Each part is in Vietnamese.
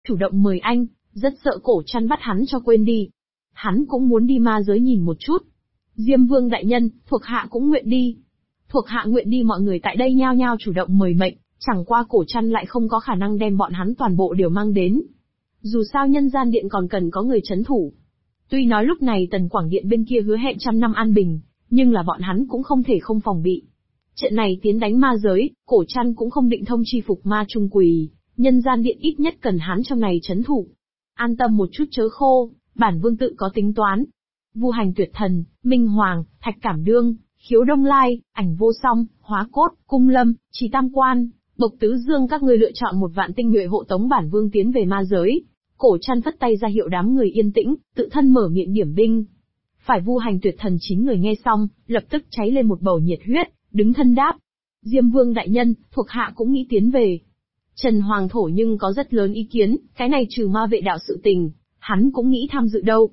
chủ động mời anh, rất sợ Cổ Trăn bắt hắn cho quên đi. Hắn cũng muốn đi ma giới nhìn một chút. Diêm Vương đại nhân, thuộc hạ cũng nguyện đi. Thuộc hạ nguyện đi. Mọi người tại đây nhao nhao chủ động mời mệnh, chẳng qua Cổ Trăn lại không có khả năng đem bọn hắn toàn bộ đều mang đến. Dù sao nhân gian điện còn cần có người trấn thủ. Tuy nói lúc này Tần Quảng Điện bên kia hứa hẹn 100 năm an bình, nhưng là bọn hắn cũng không thể không phòng bị. Trận này tiến đánh ma giới, Cổ Trăn cũng không định thông chi phục ma trung quỳ, nhân gian điện ít nhất cần hắn trong này trấn thủ. An tâm một chút chớ khô, bản vương tự có tính toán. Vu Hành Tuyệt Thần, Minh Hoàng, Thạch Cảm Đương, Khiếu Đông Lai, Ảnh Vô Song, Hóa Cốt, Cung Lâm, Trì Tam Quan, Bộc Tứ Dương các ngươi lựa chọn 1 vạn tinh nhuệ hộ tống bản vương tiến về ma giới. Cổ Trăn phất tay ra hiệu đám người yên tĩnh, tự thân mở miệng điểm binh. Phải Vu Hành Tuyệt Thần 9 người nghe xong, lập tức cháy lên một bầu nhiệt huyết, đứng thân đáp. Diêm Vương đại nhân, thuộc hạ cũng nghĩ tiến về. Trần Hoàng Thổ nhưng có rất lớn ý kiến, cái này trừ ma vệ đạo sự tình, hắn cũng nghĩ tham dự đâu.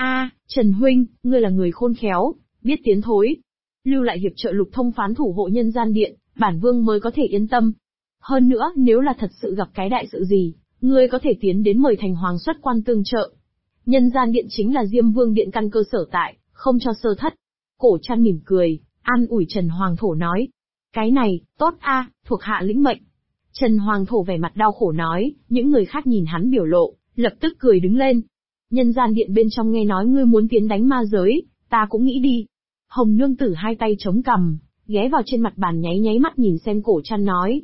Trần huynh, ngươi là người khôn khéo, biết tiến thối. Lưu lại hiệp trợ Lục Thông phán thủ hộ nhân gian điện, bản vương mới có thể yên tâm. Hơn nữa, nếu là thật sự gặp cái đại sự gì, ngươi có thể tiến đến mời Thành Hoàng xuất quan tương trợ. Nhân gian điện chính là Diêm Vương điện căn cơ sở tại, không cho sơ thất. Cổ Trăn mỉm cười, an ủi Trần Hoàng Thổ nói. Cái này, tốt thuộc hạ lĩnh mệnh. Trần Hoàng Thổ vẻ mặt đau khổ nói, những người khác nhìn hắn biểu lộ, lập tức cười đứng lên. Nhân gian điện bên trong nghe nói ngươi muốn tiến đánh ma giới, ta cũng nghĩ đi. Hồng Nương Tử hai tay chống cằm, ghé vào trên mặt bàn nháy nháy mắt nhìn xem Cổ Trăn nói.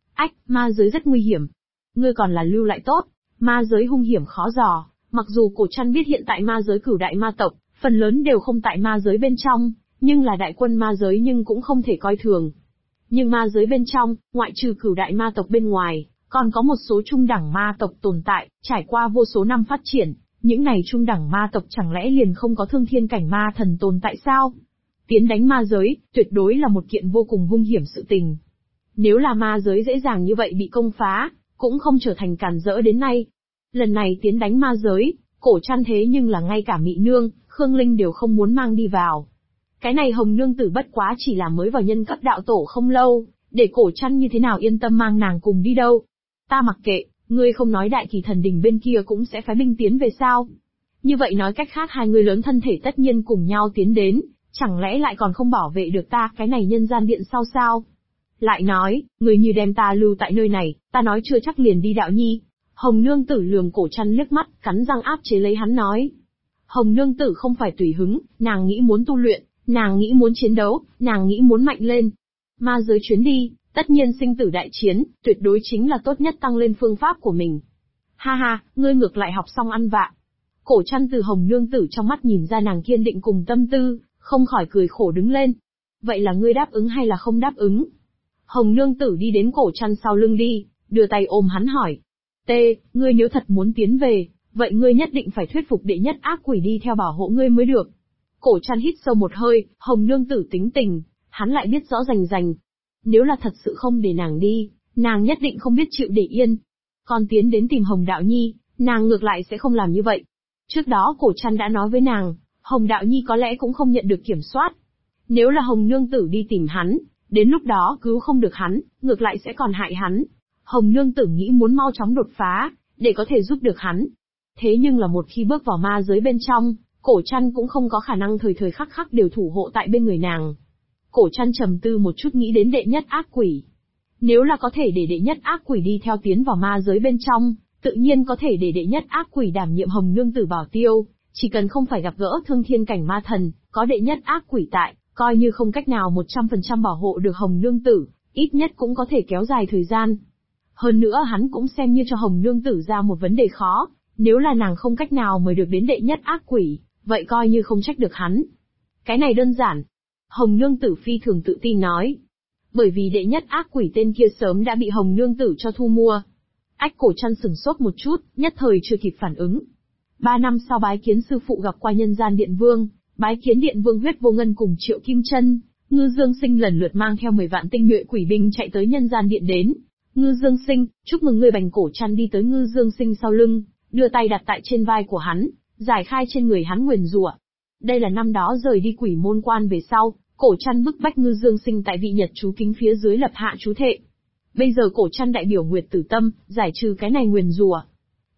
Ma giới rất nguy hiểm. Ngươi còn là lưu lại tốt, ma giới hung hiểm khó dò, mặc dù Cổ Trăn biết hiện tại ma giới cửu đại ma tộc, phần lớn đều không tại ma giới bên trong, nhưng là đại quân ma giới nhưng cũng không thể coi thường. Nhưng ma giới bên trong, ngoại trừ cửu đại ma tộc bên ngoài, còn có một số trung đẳng ma tộc tồn tại, trải qua vô số năm phát triển, những này trung đẳng ma tộc chẳng lẽ liền không có thương thiên cảnh ma thần tồn tại sao? Tiến đánh ma giới, tuyệt đối là một kiện vô cùng hung hiểm sự tình. Nếu là ma giới dễ dàng như vậy bị công phá, cũng không trở thành cản rỡ đến nay. Lần này tiến đánh ma giới, Cổ Trăn thế nhưng là ngay cả Mị Nương, Khương Linh đều không muốn mang đi vào. Cái này Hồng Nương Tử bất quá chỉ là mới vào nhân cấp đạo tổ không lâu, để Cổ Trăn như thế nào yên tâm mang nàng cùng đi đâu. Ta mặc kệ, ngươi không nói Đại Kỳ Thần Đình bên kia cũng sẽ phái binh tiến về sao? Như vậy nói cách khác hai người lớn thân thể tất nhiên cùng nhau tiến đến, chẳng lẽ lại còn không bảo vệ được ta cái này nhân gian điện sao? Lại nói, người như đem ta lưu tại nơi này, ta nói chưa chắc liền đi đạo nhi. Hồng Nương Tử lườm Cổ Trăn liếc mắt, cắn răng áp chế lấy hắn nói. Hồng Nương Tử không phải tùy hứng, nàng nghĩ muốn tu luyện, nàng nghĩ muốn chiến đấu, nàng nghĩ muốn mạnh lên. Ma giới chuyến đi, tất nhiên sinh tử đại chiến, tuyệt đối chính là tốt nhất tăng lên phương pháp của mình. Ha, ngươi ngược lại học xong ăn vạ. Cổ Trăn từ Hồng Nương Tử trong mắt nhìn ra nàng kiên định cùng tâm tư, không khỏi cười khổ đứng lên. Vậy là ngươi đáp ứng hay là không đáp ứng? Hồng Nương Tử đi đến Cổ Trăn sau lưng đi, đưa tay ôm hắn hỏi. Ngươi nếu thật muốn tiến về, vậy ngươi nhất định phải thuyết phục đệ nhất ác quỷ đi theo bảo hộ ngươi mới được. Cổ Trăn hít sâu một hơi, Hồng Nương Tử tính tình, hắn lại biết rõ rành rành. Nếu là thật sự không để nàng đi, nàng nhất định không biết chịu để yên. Còn tiến đến tìm Hồng Đạo Nhi, nàng ngược lại sẽ không làm như vậy. Trước đó Cổ Trăn đã nói với nàng, Hồng Đạo Nhi có lẽ cũng không nhận được kiểm soát. Nếu là Hồng Nương Tử đi tìm hắn, đến lúc đó cứu không được hắn, ngược lại sẽ còn hại hắn. Hồng Nương Tử nghĩ muốn mau chóng đột phá, để có thể giúp được hắn. Thế nhưng là một khi bước vào ma giới bên trong, Cổ Trăn cũng không có khả năng thời thời khắc khắc đều thủ hộ tại bên người nàng. Cổ Trăn trầm tư một chút nghĩ đến đệ nhất ác quỷ. Nếu là có thể để đệ nhất ác quỷ đi theo tiến vào ma giới bên trong, tự nhiên có thể để đệ nhất ác quỷ đảm nhiệm Hồng Nương Tử bảo tiêu, chỉ cần không phải gặp gỡ thương thiên cảnh ma thần, có đệ nhất ác quỷ tại, coi như không cách nào 100% bảo hộ được Hồng Nương Tử, ít nhất cũng có thể kéo dài thời gian. Hơn nữa hắn cũng xem như cho Hồng Nương Tử ra một vấn đề khó, nếu là nàng không cách nào mời được đến đệ nhất ác quỷ, vậy coi như không trách được hắn. Cái này đơn giản. Hồng Nương Tử phi thường tự tin nói. Bởi vì đệ nhất ác quỷ tên kia sớm đã bị Hồng Nương Tử cho thu mua. Cổ Trăn sửng sốt một chút, nhất thời chưa kịp phản ứng. 3 năm sau bái kiến sư phụ gặp qua nhân gian điện vương, bái kiến điện vương Huyết Vô Ngân cùng Triệu Kim Chân, Ngư Dương Sinh lần lượt mang theo 10 vạn tinh nhuệ quỷ binh chạy tới nhân gian điện đến. Ngư Dương Sinh, chúc mừng ngươi. Bành Cổ Trăn đi tới Ngư Dương Sinh sau lưng, đưa tay đặt tại trên vai của hắn, giải khai trên người hắn nguyền rủa. Đây là năm đó rời đi Quỷ Môn Quan về sau, Cổ Trăn bức bách Ngư Dương Sinh tại vị Nhật chú kính phía dưới lập hạ chú thệ. Bây giờ Cổ Trăn đại biểu Nguyệt Tử Tâm, giải trừ cái này nguyền rủa.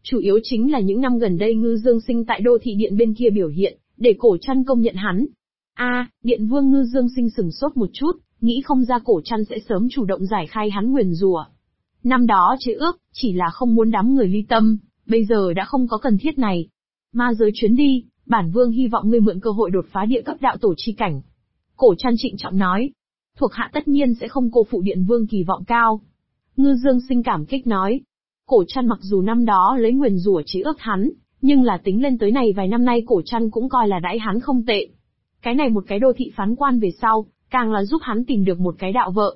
Chủ yếu chính là những năm gần đây Ngư Dương Sinh tại đô thị điện bên kia biểu hiện, để Cổ Trăn công nhận hắn. Điện vương Ngư Dương Sinh sừng sốt một chút, nghĩ không ra Cổ Trăn sẽ sớm chủ động giải khai hắn nguyền rủa. Năm đó chế ước, chỉ là không muốn đám người ly tâm, bây giờ đã không có cần thiết này. Ma giới chuyến đi, bản vương hy vọng ngươi mượn cơ hội đột phá địa cấp đạo tổ chi cảnh. Cổ Trăn trịnh trọng nói. Thuộc hạ tất nhiên sẽ không cô phụ điện vương kỳ vọng cao. Ngư Dương Sinh cảm kích nói. Cổ Trăn mặc dù năm đó lấy nguyền rủa chế ước hắn, nhưng là tính lên tới này vài năm nay Cổ Trăn cũng coi là đãi hắn không tệ. Cái này một cái đô thị phán quan về sau, càng là giúp hắn tìm được một cái đạo vợ.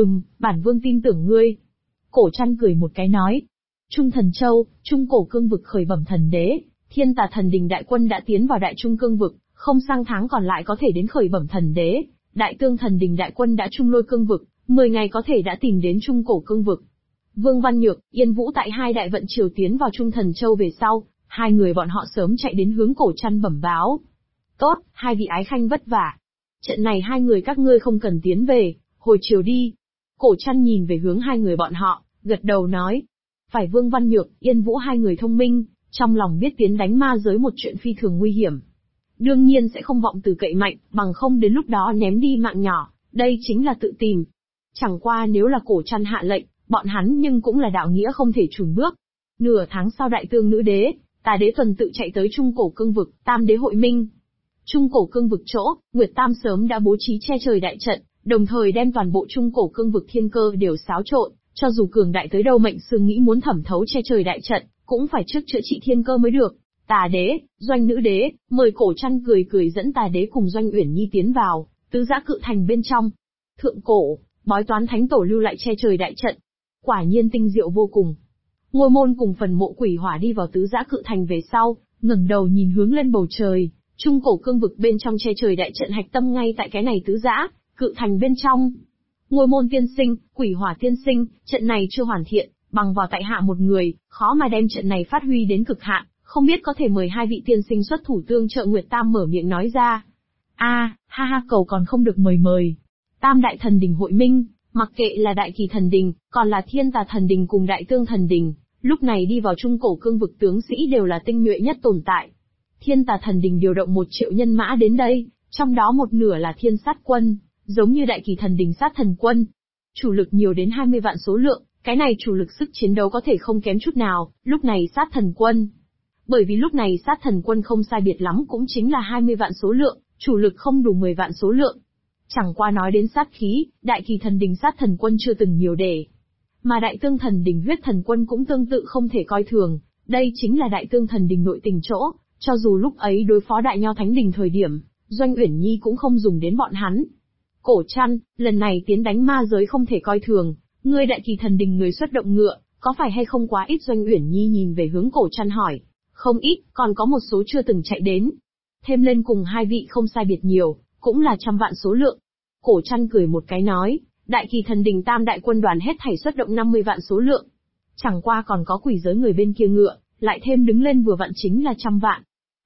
Bản vương tin tưởng ngươi. Cổ Trăn cười một cái nói. Trung Thần Châu, Trung Cổ Cương vực khởi bẩm thần đế, Thiên Tà Thần Đình đại quân đã tiến vào Đại Trung Cương vực, không sang tháng còn lại có thể đến khởi bẩm thần đế. Đại Tương Thần Đình đại quân đã Trung Lôi Cương vực, 10 ngày có thể đã tìm đến Trung Cổ Cương vực. Vương Văn Nhược, Yên Vũ tại hai đại vận triều tiến vào Trung Thần Châu về sau, hai người bọn họ sớm chạy đến hướng Cổ Trăn bẩm báo. Tốt, hai vị ái khanh vất vả. Trận này hai người các ngươi không cần tiến về, hồi chiều đi. Cổ Trăn nhìn về hướng hai người bọn họ, gật đầu nói. Phải Vương Văn Nhược, Yên Vũ hai người thông minh, trong lòng biết tiến đánh ma giới một chuyện phi thường nguy hiểm. Đương nhiên sẽ không vọng từ cậy mạnh, bằng không đến lúc đó ném đi mạng nhỏ, đây chính là tự tìm. Chẳng qua nếu là Cổ Trăn hạ lệnh, bọn hắn nhưng cũng là đạo nghĩa không thể chùn bước. Nửa tháng sau Đại Tương Nữ Đế, Tà Đế tuần tự chạy tới Trung Cổ Cương vực, Tam Đế hội minh. Trung Cổ Cương vực chỗ, Nguyệt Tam sớm đã bố trí che trời đại trận, đồng thời đem toàn bộ Trung Cổ Cương vực thiên cơ đều xáo trộn, cho dù cường đại tới đâu mệnh sương nghĩ muốn thẩm thấu che trời đại trận, cũng phải trước chữa trị thiên cơ mới được. Tà Đế, Doanh Nữ Đế, mời Cổ Trăn cười cười dẫn Tà Đế cùng Doanh Uyển Nhi tiến vào tứ giã cự thành bên trong. Thượng cổ, bói toán thánh tổ lưu lại che trời đại trận, quả nhiên tinh diệu vô cùng. Ngôi môn cùng phần mộ quỷ hỏa đi vào tứ giã cự thành về sau, ngẩng đầu nhìn hướng lên bầu trời, Trung Cổ Cương vực bên trong che trời đại trận hạch tâm ngay tại cái này tứ giã cự thành bên trong. Ngôi môn tiên sinh, quỷ hỏa tiên sinh, trận này chưa hoàn thiện, bằng vào tại hạ một người, khó mà đem trận này phát huy đến cực hạn, không biết có thể mời hai vị tiên sinh xuất thủ tương trợ. Nguyệt Tam mở miệng nói ra. Cầu còn không được mời. Tam đại thần đình hội minh, mặc kệ là Đại Kỳ Thần Đình, còn là Thiên Tà Thần Đình cùng Đại Tương Thần Đình, lúc này đi vào Trung Cổ Cương vực tướng sĩ đều là tinh nhuệ nhất tồn tại. Thiên Tà Thần Đình điều động 1 triệu nhân mã đến đây, trong đó một nửa là Thiên Sát Quân, giống như Đại Kỳ Thần Đình Sát Thần Quân. Chủ lực nhiều đến 20 vạn số lượng, cái này chủ lực sức chiến đấu có thể không kém chút nào, lúc này Sát Thần Quân. Bởi vì lúc này Sát Thần Quân không sai biệt lắm cũng chính là 20 vạn số lượng, chủ lực không đủ 10 vạn số lượng. Chẳng qua nói đến sát khí, Đại Kỳ Thần Đình Sát Thần Quân chưa từng nhiều để. Mà Đại Tương Thần Đình Huyết Thần Quân cũng tương tự không thể coi thường, đây chính là Đại Tương Thần Đình nội tình chỗ, cho dù lúc ấy đối phó Đại Nho Thánh Đình thời điểm, Doanh Uyển Nhi cũng không dùng đến bọn hắn. Cổ Trăn, lần này tiến đánh ma giới không thể coi thường, ngươi Đại Kỳ Thần Đình người xuất động ngựa, có phải hay không quá ít? Doanh Uyển Nhi nhìn về hướng Cổ Trăn hỏi. Không ít, còn có một số chưa từng chạy đến. Thêm lên cùng hai vị không sai biệt nhiều, cũng là trăm vạn số lượng. Cổ Trăn cười một cái nói, Đại Kỳ Thần Đình Tam đại quân đoàn hết thảy xuất động 50 vạn số lượng. Chẳng qua còn có quỷ giới người bên kia ngựa, lại thêm đứng lên vừa vặn chính là 100 vạn.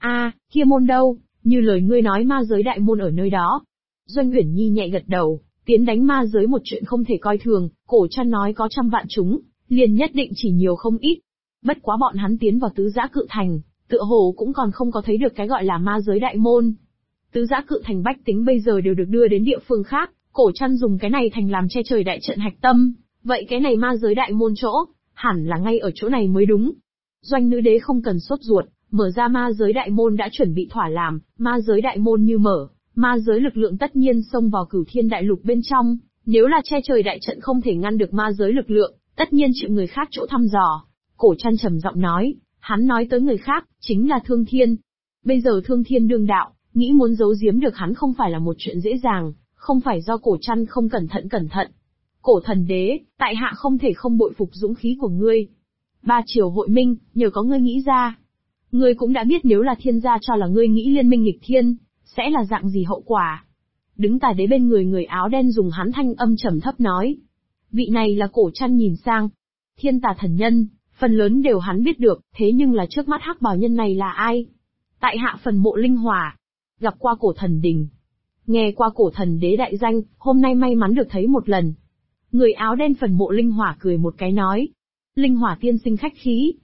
Kia môn đâu, như lời ngươi nói ma giới đại môn ở nơi đó. Doanh Uyển Nhi nhẹ gật đầu, tiến đánh ma giới một chuyện không thể coi thường, Cổ Trăn nói có 100 vạn chúng, liền nhất định chỉ nhiều không ít. Bất quá bọn hắn tiến vào tứ giã cự thành, tựa hồ cũng còn không có thấy được cái gọi là ma giới đại môn. Tứ giã cự thành bách tính bây giờ đều được đưa đến địa phương khác, Cổ Trăn dùng cái này thành làm che trời đại trận hạch tâm, vậy cái này ma giới đại môn chỗ, hẳn là ngay ở chỗ này mới đúng. Doanh Nữ Đế không cần sốt ruột, mở ra ma giới đại môn đã chuẩn bị thỏa làm, ma giới đại môn như mở, ma giới lực lượng tất nhiên xông vào Cửu Thiên đại lục bên trong, nếu là che trời đại trận không thể ngăn được ma giới lực lượng, tất nhiên chịu người khác chỗ thăm dò. Cổ Trăn trầm giọng nói, hắn nói tới người khác, chính là Thương Thiên. Bây giờ Thương Thiên đương đạo, nghĩ muốn giấu giếm được hắn không phải là một chuyện dễ dàng, không phải do Cổ Trăn không cẩn thận. Cổ Thần Đế, tại hạ không thể không bội phục dũng khí của ngươi. 3 triều hội minh, nhờ có ngươi nghĩ ra. Ngươi cũng đã biết nếu là thiên gia cho là ngươi nghĩ liên minh nghịch thiên, sẽ là dạng gì hậu quả. Đứng Tà Đế bên người áo đen dùng hắn thanh âm trầm thấp nói. Vị này là Cổ Trăn nhìn sang. Thiên Tà thần nhân, phần lớn đều hắn biết được, thế nhưng là trước mắt hắc bào nhân này là ai? Tại hạ phần mộ linh hỏa, gặp qua Cổ Thần Đình. Nghe qua Cổ Thần Đế đại danh, hôm nay may mắn được thấy một lần. Người áo đen phần mộ linh hỏa cười một cái nói. Linh hỏa tiên sinh khách khí.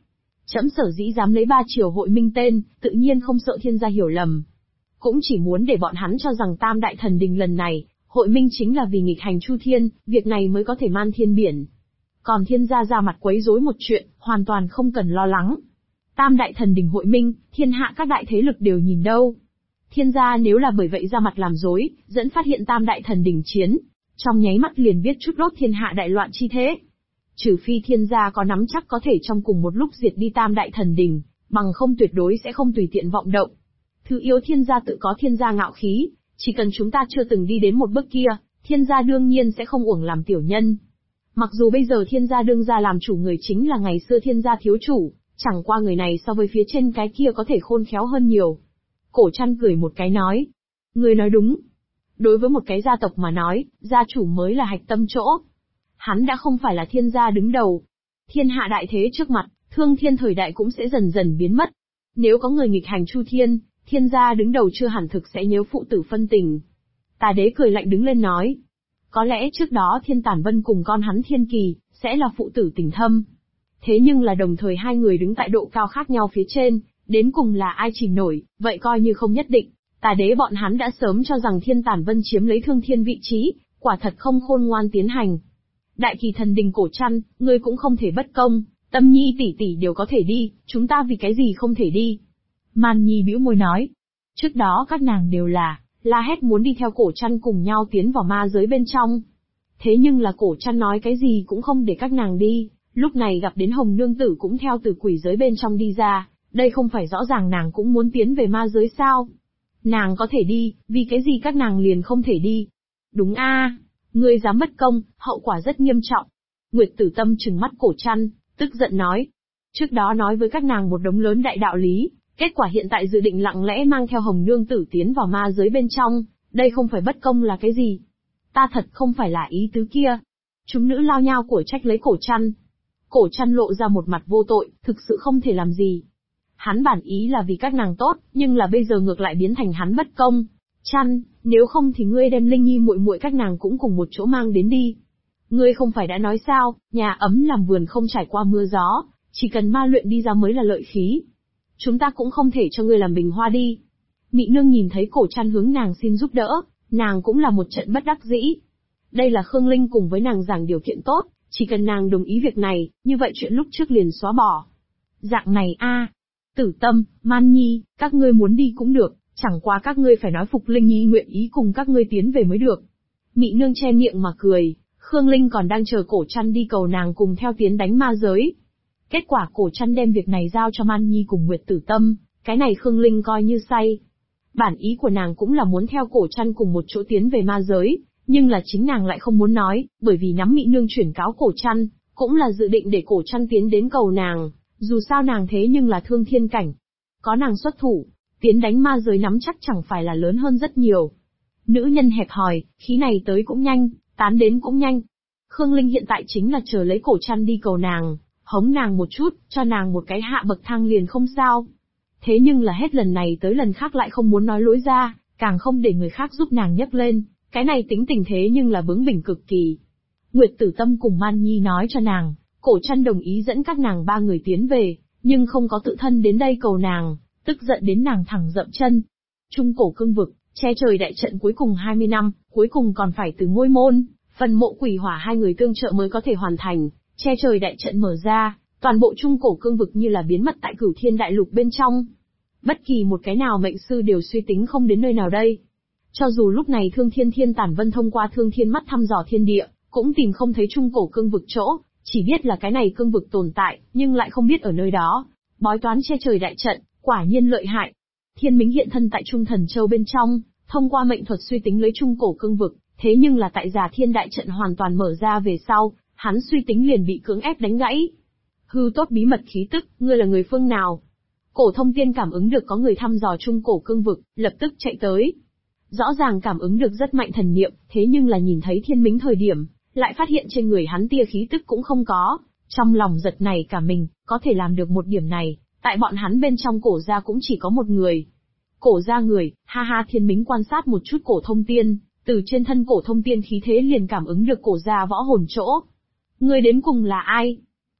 Trẫm sở dĩ dám lấy 3 triều hội minh tên, tự nhiên không sợ thiên gia hiểu lầm. Cũng chỉ muốn để bọn hắn cho rằng Tam Đại Thần Đình lần này, hội minh chính là vì nghịch hành Chu Thiên, việc này mới có thể man thiên biển. Còn thiên gia ra mặt quấy rối một chuyện, hoàn toàn không cần lo lắng. Tam Đại Thần Đình hội minh, thiên hạ các đại thế lực đều nhìn đâu. Thiên gia nếu là bởi vậy ra mặt làm dối, dẫn phát hiện Tam Đại Thần Đình chiến, trong nháy mắt liền biết chút đốt thiên hạ đại loạn chi thế. Trừ phi thiên gia có nắm chắc có thể trong cùng một lúc diệt đi Tam Đại Thần Đình, bằng không tuyệt đối sẽ không tùy tiện vọng động. Thứ yếu thiên gia tự có thiên gia ngạo khí, chỉ cần chúng ta chưa từng đi đến một bước kia, thiên gia đương nhiên sẽ không uổng làm tiểu nhân. Mặc dù bây giờ thiên gia đương gia làm chủ người chính là ngày xưa thiên gia thiếu chủ, chẳng qua người này so với phía trên cái kia có thể khôn khéo hơn nhiều. Cổ Trăn cười một cái nói. Người nói đúng. Đối với một cái gia tộc mà nói, gia chủ mới là hạch tâm chỗ. Hắn đã không phải là thiên gia đứng đầu. Thiên hạ đại thế trước mặt, thương thiên thời đại cũng sẽ dần dần biến mất. Nếu có người nghịch hành Chu Thiên, thiên gia đứng đầu chưa hẳn thực sẽ nhớ phụ tử phân tình. Tà đế cười lạnh đứng lên nói. Có lẽ trước đó Thiên Tản Vân cùng con hắn Thiên Kỳ, sẽ là phụ tử tình thâm. Thế nhưng là đồng thời hai người đứng tại độ cao khác nhau phía trên, đến cùng là ai chìm nổi, vậy coi như không nhất định. Tà đế bọn hắn đã sớm cho rằng Thiên Tản Vân chiếm lấy Thương Thiên vị trí, quả thật không khôn ngoan tiến hành. Đại Kỳ Thần Đình Cổ Trăn, ngươi cũng không thể bất công, Tâm Nhi tỷ tỷ đều có thể đi, chúng ta vì cái gì không thể đi? Man Nhi bĩu môi nói. Trước đó các nàng đều la hét muốn đi theo Cổ Trăn cùng nhau tiến vào ma giới bên trong. Thế nhưng là Cổ Trăn nói cái gì cũng không để các nàng đi, lúc này gặp đến Hồng Nương Tử cũng theo từ quỷ giới bên trong đi ra, đây không phải rõ ràng nàng cũng muốn tiến về ma giới sao? Nàng có thể đi, vì cái gì các nàng liền không thể đi? Đúng a, ngươi dám bất công, hậu quả rất nghiêm trọng. Nguyệt Tử Tâm trừng mắt Cổ Trăn, tức giận nói. Trước đó nói với các nàng một đống lớn đại đạo lý, kết quả hiện tại dự định lặng lẽ mang theo Hồng Nương Tử tiến vào ma giới bên trong, đây không phải bất công là cái gì? Ta thật không phải là ý tứ kia. Chúng nữ lao nhao của trách lấy Cổ Trăn. Cổ Trăn lộ ra một mặt vô tội, thực sự không thể làm gì. Hắn bản ý là vì các nàng tốt, nhưng là bây giờ ngược lại biến thành hắn bất công. Trăn, nếu không thì ngươi đem Linh Nhi muội muội các nàng cũng cùng một chỗ mang đến đi. Ngươi không phải đã nói sao, nhà ấm làm vườn không trải qua mưa gió, chỉ cần ma luyện đi ra mới là lợi khí. Chúng ta cũng không thể cho ngươi làm bình hoa đi. Mị nương nhìn thấy Cổ Trăn hướng nàng xin giúp đỡ, nàng cũng là một trận bất đắc dĩ. Đây là Khương Linh cùng với nàng giảng điều kiện tốt, chỉ cần nàng đồng ý việc này, như vậy chuyện lúc trước liền xóa bỏ. Dạng này a, Tử Tâm, Man Nhi, các ngươi muốn đi cũng được, chẳng qua các ngươi phải nói phục Linh Nhi nguyện ý cùng các ngươi tiến về mới được. Mị nương che miệng mà cười, Khương Linh còn đang chờ Cổ Trăn đi cầu nàng cùng theo tiến đánh ma giới. Kết quả Cổ Trăn đem việc này giao cho Man Nhi cùng Nguyệt Tử Tâm, cái này Khương Linh coi như say. Bản ý của nàng cũng là muốn theo Cổ Trăn cùng một chỗ tiến về ma giới, nhưng là chính nàng lại không muốn nói, bởi vì nắm Mị nương chuyển cáo Cổ Trăn, cũng là dự định để Cổ Trăn tiến đến cầu nàng, dù sao nàng thế nhưng là thương thiên cảnh. Có nàng xuất thủ, tiến đánh ma giới nắm chắc chẳng phải là lớn hơn rất nhiều. Nữ nhân hẹp hòi, khí này tới cũng nhanh, tán đến cũng nhanh. Khương Linh hiện tại chính là chờ lấy Cổ Trăn đi cầu nàng, hống nàng một chút, cho nàng một cái hạ bậc thang liền không sao. Thế nhưng là hết lần này tới lần khác lại không muốn nói lối ra, càng không để người khác giúp nàng nhấc lên, cái này tính tình thế nhưng là bướng bỉnh cực kỳ. Nguyệt Tử Tâm cùng Man Nhi nói cho nàng, Cổ Trăn đồng ý dẫn các nàng 3 người tiến về, nhưng không có tự thân đến đây cầu nàng, tức giận đến nàng thẳng dậm chân. Trung cổ cương vực, che trời đại trận cuối cùng 20 năm, cuối cùng còn phải từ ngôi môn, phần mộ quỷ hỏa hai người tương trợ mới có thể hoàn thành, che trời đại trận mở ra, toàn bộ trung cổ cương vực như là biến mất tại Cửu Thiên đại lục bên trong. Bất kỳ một cái nào mệnh sư đều suy tính không đến nơi nào đây. Cho dù lúc này Thiên Tản Vân thông qua Thương Thiên mắt thăm dò thiên địa, cũng tìm không thấy trung cổ cương vực chỗ, chỉ biết là cái này cương vực tồn tại, nhưng lại không biết ở nơi đó. Bói toán che trời đại trận, quả nhiên lợi hại. Thiên Mính hiện thân tại Trung Thần Châu bên trong, thông qua mệnh thuật suy tính lấy trung cổ cương vực, thế nhưng là tại Già Thiên đại trận hoàn toàn mở ra về sau, hắn suy tính liền bị cưỡng ép đánh gãy. Hư tốt bí mật khí tức, ngươi là người phương nào? Cổ Thông Tiên cảm ứng được có người thăm dò trung cổ cương vực, lập tức chạy tới. Rõ ràng cảm ứng được rất mạnh thần niệm, thế nhưng là nhìn thấy Thiên Mính thời điểm, lại phát hiện trên người hắn tia khí tức cũng không có. Trong lòng giật này cả mình, có thể làm được một điểm này, tại bọn hắn bên trong Cổ gia cũng chỉ có một người. Cổ gia người, ha ha. Thiên Mính quan sát một chút Cổ Thông Tiên, từ trên thân Cổ Thông Tiên khí thế liền cảm ứng được Cổ gia võ hồn chỗ. Ngươi đến cùng là ai?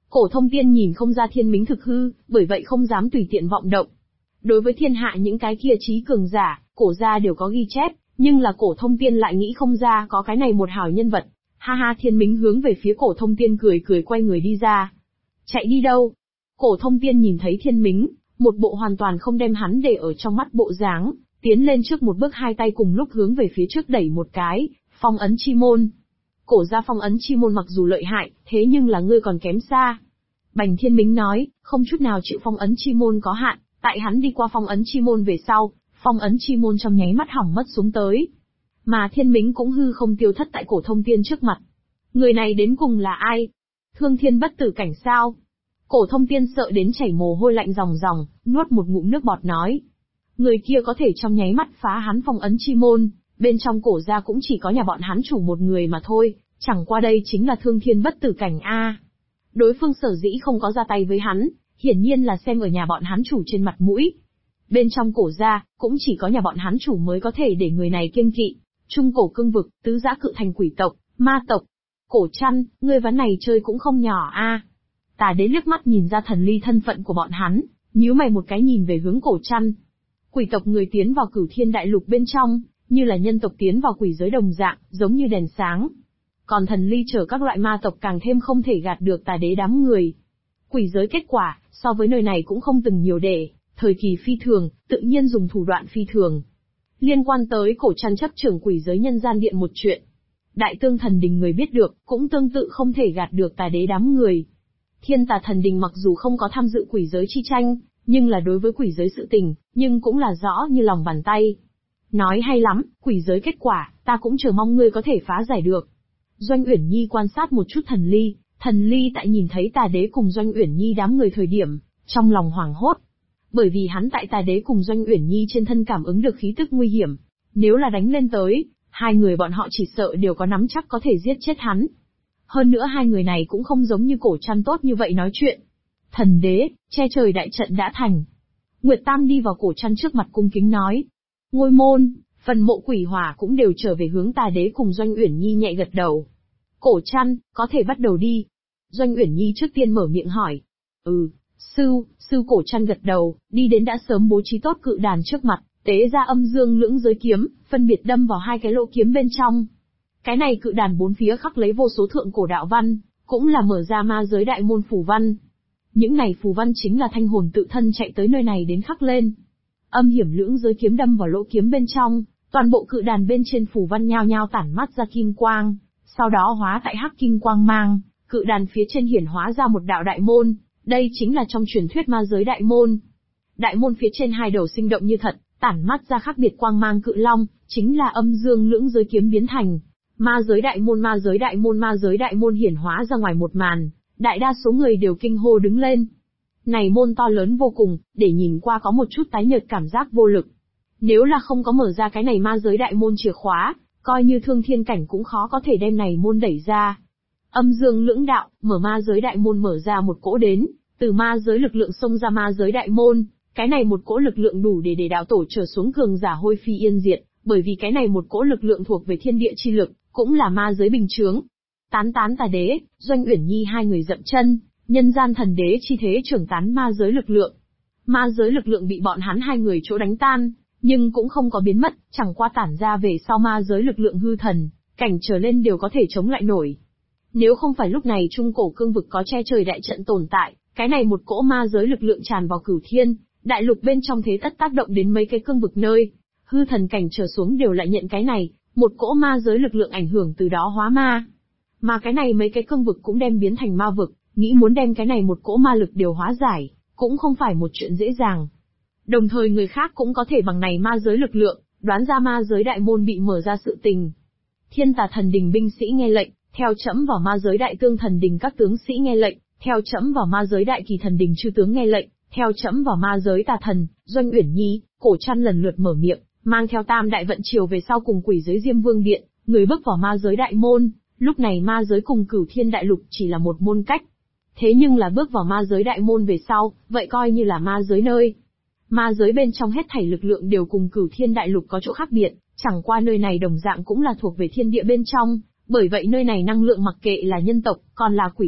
Cổ Thông Tiên nhìn không ra Thiên Mính thực hư, bởi vậy không dám tùy tiện vọng động. Đối với thiên hạ những cái kia trí cường giả, cổ gia đều có ghi chép, nhưng là Cổ Thông Tiên lại nghĩ không ra có cái này một hảo nhân vật. Ha ha, Thiên Mính hướng về phía Cổ Thông Tiên cười cười quay người đi ra. Chạy đi đâu? Cổ Thông Tiên nhìn thấy Thiên Mính, một bộ hoàn toàn không đem hắn để ở trong mắt bộ dáng, tiến lên trước một bước, hai tay cùng lúc hướng về phía trước đẩy một cái, phong ấn chi môn. Cổ gia phong ấn chi môn mặc dù lợi hại, thế nhưng là ngươi còn kém xa. Bành Thiên Mính nói, không chút nào chịu phong ấn chi môn có hạn, tại hắn đi qua phong ấn chi môn về sau, phong ấn chi môn trong nháy mắt hỏng mất xuống tới. Mà Thiên Mính cũng hư không tiêu thất tại Cổ Thông Tiên trước mặt. Người này đến cùng là ai? Thương thiên bất tử cảnh sao? Cổ Thông Tiên sợ đến chảy mồ hôi lạnh ròng ròng, nuốt một ngụm nước bọt nói. Người kia có thể trong nháy mắt phá hắn phong ấn chi môn, bên trong cổ gia cũng chỉ có nhà bọn hắn chủ một người mà thôi, chẳng qua đây chính là thương thiên bất tử cảnh a. Đối phương sở dĩ không có ra tay với hắn, hiển nhiên là xem ở nhà bọn hắn chủ trên mặt mũi. Bên trong cổ gia, cũng chỉ có nhà bọn hắn chủ mới có thể để người này kiêng kỵ. Trung cổ cương vực, tứ giã cự thành quỷ tộc, ma tộc. Cổ Trăn, ngươi ván này chơi cũng không nhỏ a. Tà Đế liếc mắt nhìn ra thần ly thân phận của bọn hắn, nhíu mày một cái nhìn về hướng Cổ Trăn. Quỷ tộc người tiến vào Cửu Thiên Đại Lục bên trong, như là nhân tộc tiến vào quỷ giới đồng dạng, giống như đèn sáng. Còn thần ly chở các loại ma tộc càng thêm không thể gạt được Tà Đế đám người. Quỷ giới kết quả, so với nơi này cũng không từng nhiều để, thời kỳ phi thường, tự nhiên dùng thủ đoạn phi thường. Liên quan tới Cổ Trăn chấp trưởng quỷ giới nhân gian điện một chuyện. Đại Tương Thần Đình người biết được, cũng tương tự không thể gạt được Tà Đế đám người. Thiên Tà Thần Đình mặc dù không có tham dự quỷ giới chi tranh, nhưng là đối với quỷ giới sự tình, nhưng cũng là rõ như lòng bàn tay. Nói hay lắm, quỷ giới kết quả, ta cũng chờ mong ngươi có thể phá giải được. Doanh Uyển Nhi quan sát một chút thần ly tại nhìn thấy Tà Đế cùng Doanh Uyển Nhi đám người thời điểm, trong lòng hoảng hốt. Bởi vì hắn tại Tà Đế cùng Doanh Uyển Nhi trên thân cảm ứng được khí tức nguy hiểm, nếu là đánh lên tới, hai người bọn họ chỉ sợ đều có nắm chắc có thể giết chết hắn. Hơn nữa hai người này cũng không giống như Cổ Trăn tốt như vậy nói chuyện. Thần Đế, che trời đại trận đã thành. Nguyệt Tam đi vào Cổ Trăn trước mặt cung kính nói. Ngôi môn, phần mộ quỷ hỏa cũng đều trở về hướng Tà Đế cùng Doanh Uyển Nhi nhẹ gật đầu. Cổ Trăn, có thể bắt đầu đi. Doanh Uyển Nhi trước tiên mở miệng hỏi. Sư Cổ Trăn gật đầu, đi đến đã sớm bố trí tốt cự đàn trước mặt, tế ra âm dương lưỡng giới kiếm, phân biệt đâm vào hai cái lỗ kiếm bên trong. Cái này cự đàn bốn phía khắc lấy vô số thượng cổ đạo văn, cũng là mở ra ma giới đại môn phù văn. Những này phù văn chính là thanh hồn tự thân chạy tới nơi này đến khắc lên. Âm hiểm lưỡng giới kiếm đâm vào lỗ kiếm bên trong, toàn bộ cự đàn bên trên phù văn nhao nhao tản mắt ra kim quang, sau đó hóa tại hắc kim quang mang, cự đàn phía trên hiển hóa ra một đạo đại môn, đây chính là trong truyền thuyết ma giới đại môn. Đại môn phía trên hai đầu sinh động như thật, tản mắt ra khác biệt quang mang cự long, chính là âm dương lưỡng giới kiếm biến thành. Ma giới đại môn hiển hóa ra ngoài một màn, đại đa số người đều kinh hô đứng lên. Này môn to lớn vô cùng, để nhìn qua có một chút tái nhợt cảm giác vô lực. Nếu là không có mở ra cái này ma giới đại môn chìa khóa, coi như thương thiên cảnh cũng khó có thể đem này môn đẩy ra. Âm dương lưỡng đạo, mở ma giới đại môn mở ra một cỗ đến, từ ma giới lực lượng xông ra ma giới đại môn, cái này một cỗ lực lượng đủ để đạo tổ trở xuống cường giả hôi phi yên diệt, bởi vì cái này một cỗ lực lượng thuộc về thiên địa chi lực, cũng là ma giới bình chướng. Tán Tà Đế, Doanh Uyển Nhi hai người dậm chân, nhân gian thần đế chi thế trưởng tán ma giới lực lượng. Ma giới lực lượng bị bọn hắn hai người chỗ đánh tan, nhưng cũng không có biến mất, chẳng qua tản ra về sau ma giới lực lượng hư thần, cảnh trở lên đều có thể chống lại nổi. Nếu không phải lúc này trung cổ cương vực có che trời đại trận tồn tại, cái này một cỗ ma giới lực lượng tràn vào Cửu Thiên Đại Lục bên trong thế tất tác động đến mấy cái cương vực nơi, hư thần cảnh trở xuống đều lại nhận cái này, một cỗ ma giới lực lượng ảnh hưởng từ đó hóa ma. Mà cái này mấy cái cương vực cũng đem biến thành ma vực, nghĩ muốn đem cái này một cỗ ma lực đều hóa giải, cũng không phải một chuyện dễ dàng. Đồng thời người khác cũng có thể bằng này ma giới lực lượng, đoán ra ma giới đại môn bị mở ra sự tình. Thiên Tà Thần Đình binh sĩ nghe lệnh, theo trẫm vào ma giới Đại Tương Thần Đình các tướng sĩ nghe lệnh, theo trẫm vào ma giới Đại Kỳ Thần Đình chư tướng nghe lệnh, theo trẫm vào ma giới Tà Thần. Doanh Uyển Nhi, Cổ Trăn lần lượt mở miệng, mang theo tam đại vận triều về sau cùng quỷ giới Diêm Vương Điện, người bước vào ma giới đại môn. Lúc này ma giới cùng Cửu Thiên Đại Lục chỉ là một môn cách. Thế nhưng là bước vào ma giới đại môn về sau, vậy coi như là ma giới nơi. Ma giới bên trong hết thảy lực lượng đều cùng Cửu Thiên Đại Lục có chỗ khác biệt, chẳng qua nơi này đồng dạng cũng là thuộc về thiên địa bên trong, bởi vậy nơi này năng lượng mặc kệ là nhân tộc, còn là quỷ tộc,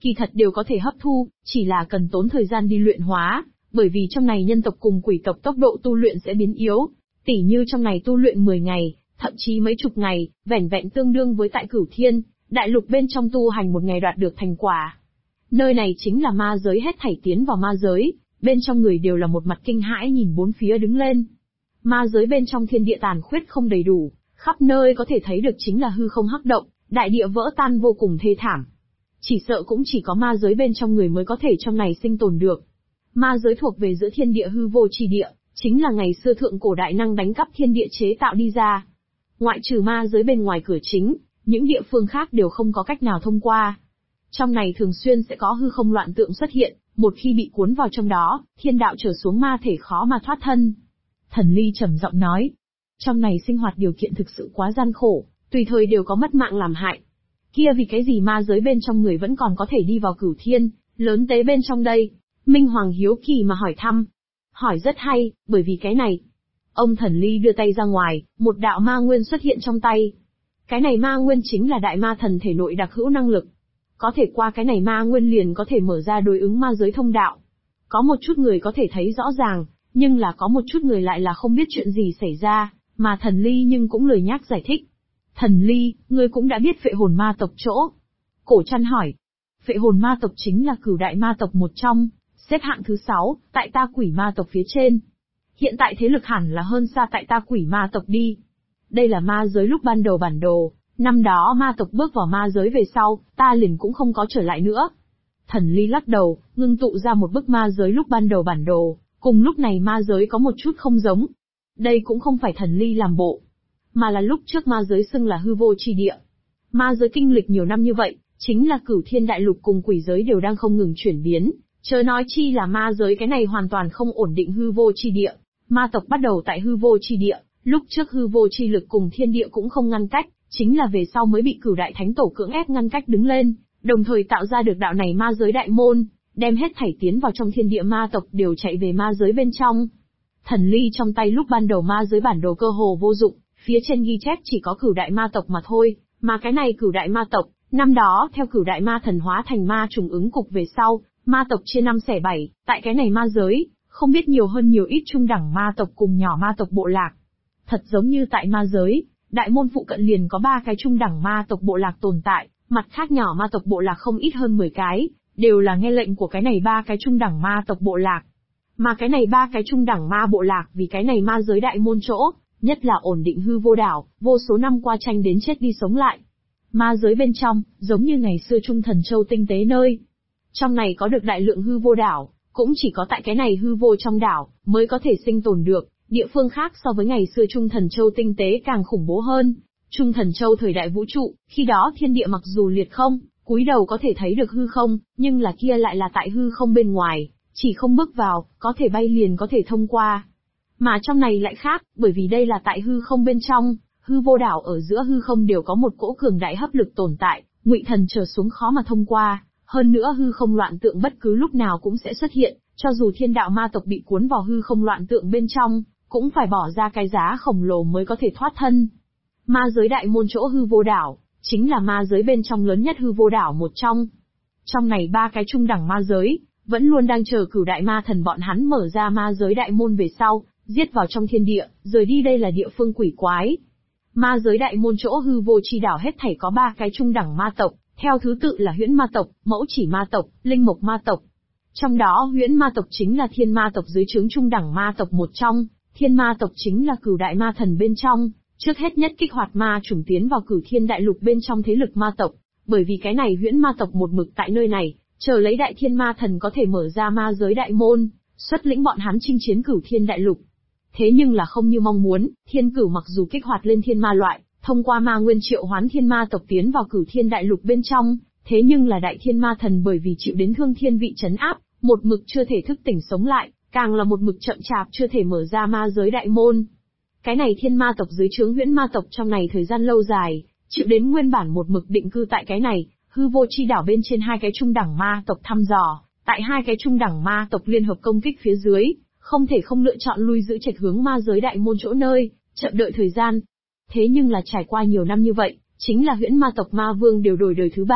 kỳ thật đều có thể hấp thu, chỉ là cần tốn thời gian đi luyện hóa, bởi vì trong này nhân tộc cùng quỷ tộc tốc độ tu luyện sẽ biến yếu. Tỉ như trong này tu luyện 10 ngày, thậm chí mấy chục ngày, vẻn vẹn tương đương với tại Cửu Thiên, đại lục bên trong tu hành một ngày đoạt được thành quả. Nơi này chính là ma giới, hết thảy tiến vào ma giới, bên trong người đều là một mặt kinh hãi nhìn bốn phía đứng lên. Ma giới bên trong thiên địa tàn khuyết không đầy đủ, khắp nơi có thể thấy được chính là hư không hắc động, đại địa vỡ tan vô cùng thê thảm. Chỉ sợ cũng chỉ có ma giới bên trong người mới có thể trong này sinh tồn được. Ma giới thuộc về giữa thiên địa hư vô chi địa, chính là ngày xưa thượng cổ đại năng đánh cắp thiên địa chế tạo đi ra. Ngoại trừ ma giới bên ngoài cửa chính, những địa phương khác đều không có cách nào thông qua. Trong này thường xuyên sẽ có hư không loạn tượng xuất hiện, một khi bị cuốn vào trong đó, thiên đạo trở xuống ma thể khó mà thoát thân. Thần Ly trầm giọng nói, trong này sinh hoạt điều kiện thực sự quá gian khổ, tùy thời đều có mất mạng làm hại. Kia vì cái gì ma giới bên trong người vẫn còn có thể đi vào Cửu Thiên, lớn tế bên trong đây? Minh Hoàng hiếu kỳ mà hỏi thăm. Hỏi rất hay, bởi vì cái này. Ông Thần Ly đưa tay ra ngoài, một đạo ma nguyên xuất hiện trong tay. Cái này ma nguyên chính là đại ma thần thể nội đặc hữu năng lực. Có thể qua cái này ma nguyên liền có thể mở ra đối ứng ma giới thông đạo. Có một chút người có thể thấy rõ ràng, nhưng là có một chút người lại là không biết chuyện gì xảy ra, mà Thần Ly nhưng cũng lười nhác giải thích. Thần Ly, ngươi cũng đã biết Phệ Hồn ma tộc chỗ. Cổ Trăn hỏi. Phệ Hồn ma tộc chính là cửu đại ma tộc một trong, xếp hạng thứ 6, tại Ta Quỷ ma tộc phía trên. Hiện tại thế lực hẳn là hơn xa tại Ta Quỷ ma tộc đi. Đây là ma giới lúc ban đầu bản đồ, năm đó ma tộc bước vào ma giới về sau, ta liền cũng không có trở lại nữa. Thần Ly lắc đầu, ngưng tụ ra một bức ma giới lúc ban đầu bản đồ, cùng lúc này ma giới có một chút không giống. Đây cũng không phải Thần Ly làm bộ, mà là lúc trước ma giới xưng là hư vô chi địa. Ma giới kinh lịch nhiều năm như vậy, chính là Cửu Thiên đại lục cùng quỷ giới đều đang không ngừng chuyển biến, chớ nói chi là ma giới cái này hoàn toàn không ổn định hư vô chi địa. Ma tộc bắt đầu tại hư vô chi địa, lúc trước hư vô chi lực cùng thiên địa cũng không ngăn cách, chính là về sau mới bị Cửu đại thánh tổ cưỡng ép ngăn cách đứng lên, đồng thời tạo ra được đạo này ma giới đại môn, đem hết thảy tiến vào trong thiên địa ma tộc đều chạy về ma giới bên trong. Thần Ly trong tay lúc ban đầu ma giới bản đồ cơ hồ vô dụng, phía trên ghi chép chỉ có Cửu đại ma tộc mà thôi, mà cái này Cửu đại ma tộc, năm đó theo Cửu đại ma thần hóa thành ma trùng ứng cục về sau, ma tộc chia 5 xẻ 7, tại cái này ma giới, không biết nhiều hơn nhiều ít trung đẳng ma tộc cùng nhỏ ma tộc bộ lạc. Thật giống như tại ma giới, đại môn phụ cận liền có 3 cái trung đẳng ma tộc bộ lạc tồn tại, mặt khác nhỏ ma tộc bộ lạc không ít hơn 10 cái, đều là nghe lệnh của cái này 3 cái trung đẳng ma tộc bộ lạc. Mà cái này 3 cái trung đẳng ma bộ lạc vì cái này ma giới đại môn chỗ, nhất là ổn định hư vô đảo, vô số năm qua tranh đến chết đi sống lại. Ma giới bên trong, giống như ngày xưa Trung Thần Châu tinh tế nơi. Trong này có được đại lượng hư vô đảo, cũng chỉ có tại cái này hư vô trong đảo, mới có thể sinh tồn được, địa phương khác so với ngày xưa Trung Thần Châu tinh tế càng khủng bố hơn. Trung Thần Châu thời đại vũ trụ, khi đó thiên địa mặc dù liệt không, cúi đầu có thể thấy được hư không, nhưng là kia lại là tại hư không bên ngoài, chỉ không bước vào, có thể bay liền có thể thông qua. Mà trong này lại khác, bởi vì đây là tại hư không bên trong, hư vô đảo ở giữa hư không đều có một cỗ cường đại hấp lực tồn tại, Ngụy Thần trở xuống khó mà thông qua, hơn nữa hư không loạn tượng bất cứ lúc nào cũng sẽ xuất hiện, cho dù thiên đạo ma tộc bị cuốn vào hư không loạn tượng bên trong, cũng phải bỏ ra cái giá khổng lồ mới có thể thoát thân. Ma giới đại môn chỗ hư vô đảo, chính là ma giới bên trong lớn nhất hư vô đảo một trong. Trong này 3 cái trung đẳng ma giới, vẫn luôn đang chờ Cửu đại ma thần bọn hắn mở ra ma giới đại môn về sau, giết vào trong thiên địa, rời đi đây là địa phương quỷ quái. Ma giới đại môn chỗ hư vô chi đảo hết thảy có 3 cái trung đẳng ma tộc, theo thứ tự là Huyễn ma tộc, Mẫu chỉ ma tộc, Linh mộc ma tộc. Trong đó Huyễn ma tộc chính là thiên ma tộc dưới trướng trung đẳng ma tộc một trong, thiên ma tộc chính là Cửu đại ma thần bên trong, trước hết nhất kích hoạt ma chủng tiến vào Cửu thiên đại lục bên trong thế lực ma tộc, bởi vì cái này Huyễn ma tộc một mực tại nơi này, chờ lấy đại thiên ma thần có thể mở ra ma giới đại môn, xuất lĩnh bọn hắn chinh chiến Cửu thiên đại lục. Thế nhưng là không như mong muốn, thiên cửu mặc dù kích hoạt lên thiên ma loại, thông qua ma nguyên triệu hoán thiên ma tộc tiến vào Cửu thiên đại lục bên trong, thế nhưng là đại thiên ma thần bởi vì chịu đến thương thiên vị trấn áp, một mực chưa thể thức tỉnh sống lại, càng là một mực chậm chạp chưa thể mở ra ma giới đại môn. Cái này thiên ma tộc dưới trướng Huyễn ma tộc trong này thời gian lâu dài, chịu đến nguyên bản một mực định cư tại cái này, hư vô chi đảo bên trên 2 cái trung đẳng ma tộc thăm dò, tại 2 cái trung đẳng ma tộc liên hợp công kích phía dưới, không thể không lựa chọn lui giữ trạch hướng ma giới đại môn chỗ nơi, chậm đợi thời gian. Thế nhưng là trải qua nhiều năm như vậy, chính là Huyễn ma tộc ma vương đều đổi đời thứ 3,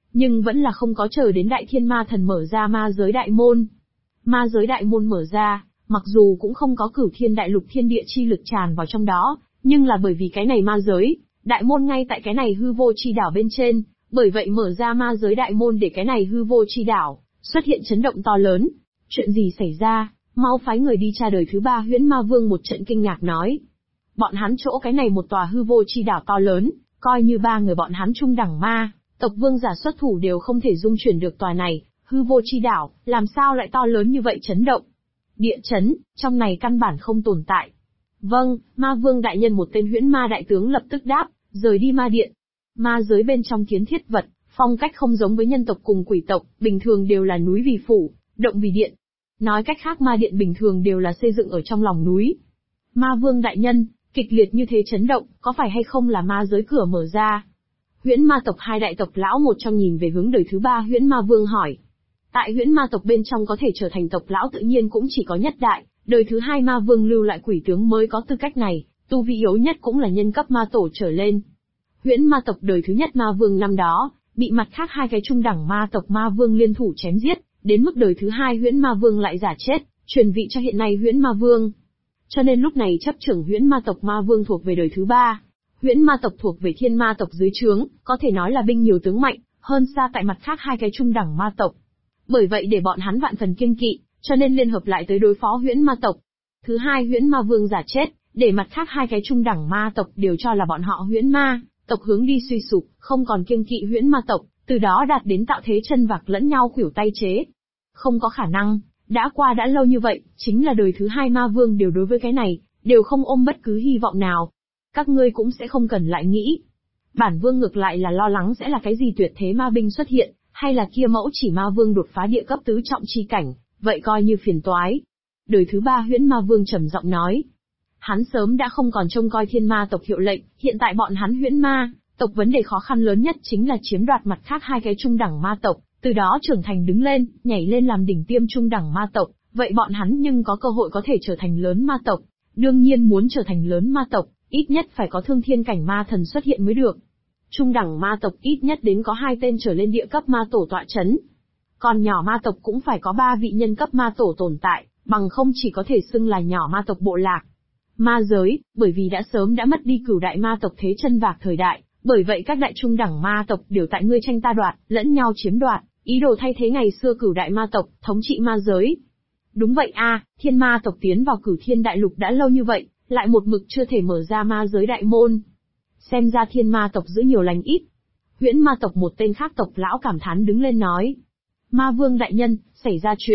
nhưng vẫn là không có chờ đến Đại Thiên Ma Thần mở ra ma giới đại môn. Ma giới đại môn mở ra, mặc dù cũng không có Cửu Thiên Đại Lục thiên địa chi lực tràn vào trong đó, nhưng là bởi vì cái này ma giới, đại môn ngay tại cái này hư vô chi đảo bên trên, bởi vậy mở ra ma giới đại môn để cái này hư vô chi đảo xuất hiện chấn động to lớn. Chuyện gì xảy ra? Mau phái người đi tra đời thứ 3 Huyễn Ma Vương một trận kinh ngạc nói. Bọn hắn chỗ cái này một tòa hư vô chi đảo to lớn, coi như 3 người bọn hắn trung đẳng ma tộc vương giả xuất thủ đều không thể dung chuyển được tòa này hư vô chi đảo, làm sao lại to lớn như vậy chấn động? Địa chấn, trong này căn bản không tồn tại. Vâng, Ma Vương đại nhân, một tên huyễn ma đại tướng lập tức đáp, rời đi ma điện. Ma giới bên trong kiến thiết vật, phong cách không giống với nhân tộc cùng quỷ tộc, bình thường đều là núi vì phủ, động vì điện. Nói cách khác ma điện bình thường đều là xây dựng ở trong lòng núi. Ma Vương đại nhân, kịch liệt như thế chấn động, có phải hay không là ma giới cửa mở ra? Huyễn ma tộc hai đại tộc lão một trong nhìn về hướng đời thứ 3 Huyễn Ma Vương hỏi. Tại huyễn ma tộc bên trong có thể trở thành tộc lão tự nhiên cũng chỉ có nhất đại, đời thứ 2 ma vương lưu lại quỷ tướng mới có tư cách này, tu vi yếu nhất cũng là nhân cấp ma tổ trở lên. Huyễn ma tộc đời thứ nhất ma vương năm đó, bị mặt khác 2 cái trung đẳng ma tộc ma vương liên thủ chém giết, đến mức đời thứ 2 huyễn ma vương lại giả chết, truyền vị cho hiện nay huyễn ma vương. Cho nên lúc này chấp trưởng huyễn ma tộc ma vương thuộc về đời thứ 3. Huyễn ma tộc thuộc về thiên ma tộc dưới trướng, có thể nói là binh nhiều tướng mạnh, hơn xa tại mặt khác 2 cái trung đẳng ma tộc. Bởi vậy để bọn hắn vạn phần kiêng kỵ, cho nên liên hợp lại tới đối phó huyễn ma tộc. Thứ 2 huyễn ma vương giả chết, để mặt khác 2 cái trung đẳng ma tộc đều cho là bọn họ huyễn ma tộc hướng đi suy sụp, không còn kiêng kỵ huyễn ma tộc, từ đó đạt đến tạo thế chân vạc lẫn nhau khuỷu tay chế. Không có khả năng, đã qua đã lâu như vậy, chính là đời thứ 2 ma vương đều đối với cái này, đều không ôm bất cứ hy vọng nào. Các ngươi cũng sẽ không cần lại nghĩ. Bản vương ngược lại là lo lắng sẽ là cái gì tuyệt thế ma binh xuất hiện, hay là kia mẫu chỉ ma vương đột phá địa cấp tứ trọng chi cảnh, vậy coi như phiền toái. Đời thứ 3 huyễn ma vương trầm giọng nói. Hắn sớm đã không còn trông coi thiên ma tộc hiệu lệnh, hiện tại bọn hắn huyễn ma tộc vấn đề khó khăn lớn nhất chính là chiếm đoạt mặt khác 2 cái trung đẳng ma tộc, từ đó trưởng thành đứng lên, nhảy lên làm đỉnh tiêm trung đẳng ma tộc, vậy bọn hắn nhưng có cơ hội có thể trở thành lớn ma tộc. Đương nhiên muốn trở thành lớn ma tộc, ít nhất phải có thương thiên cảnh ma thần xuất hiện mới được. Trung đẳng ma tộc ít nhất đến có 2 tên trở lên địa cấp ma tổ tọa chấn. Còn nhỏ ma tộc cũng phải có 3 vị nhân cấp ma tổ tồn tại, bằng không chỉ có thể xưng là nhỏ ma tộc bộ lạc. Ma giới, bởi vì đã sớm đã mất đi cửu đại ma tộc thế chân vạc thời đại, bởi vậy các đại trung đẳng ma tộc đều tại ngươi tranh ta đoạt, lẫn nhau chiếm đoạt, ý đồ thay thế ngày xưa cửu đại ma tộc, thống trị ma giới. Đúng vậy a, thiên ma tộc tiến vào Cửu Thiên Đại Lục đã lâu như vậy, lại một mực chưa thể mở ra ma giới đại môn. Xem ra thiên ma tộc giữ nhiều lành ít. Huyễn ma tộc một tên khác tộc lão cảm thán đứng lên nói. Ma vương đại nhân, xảy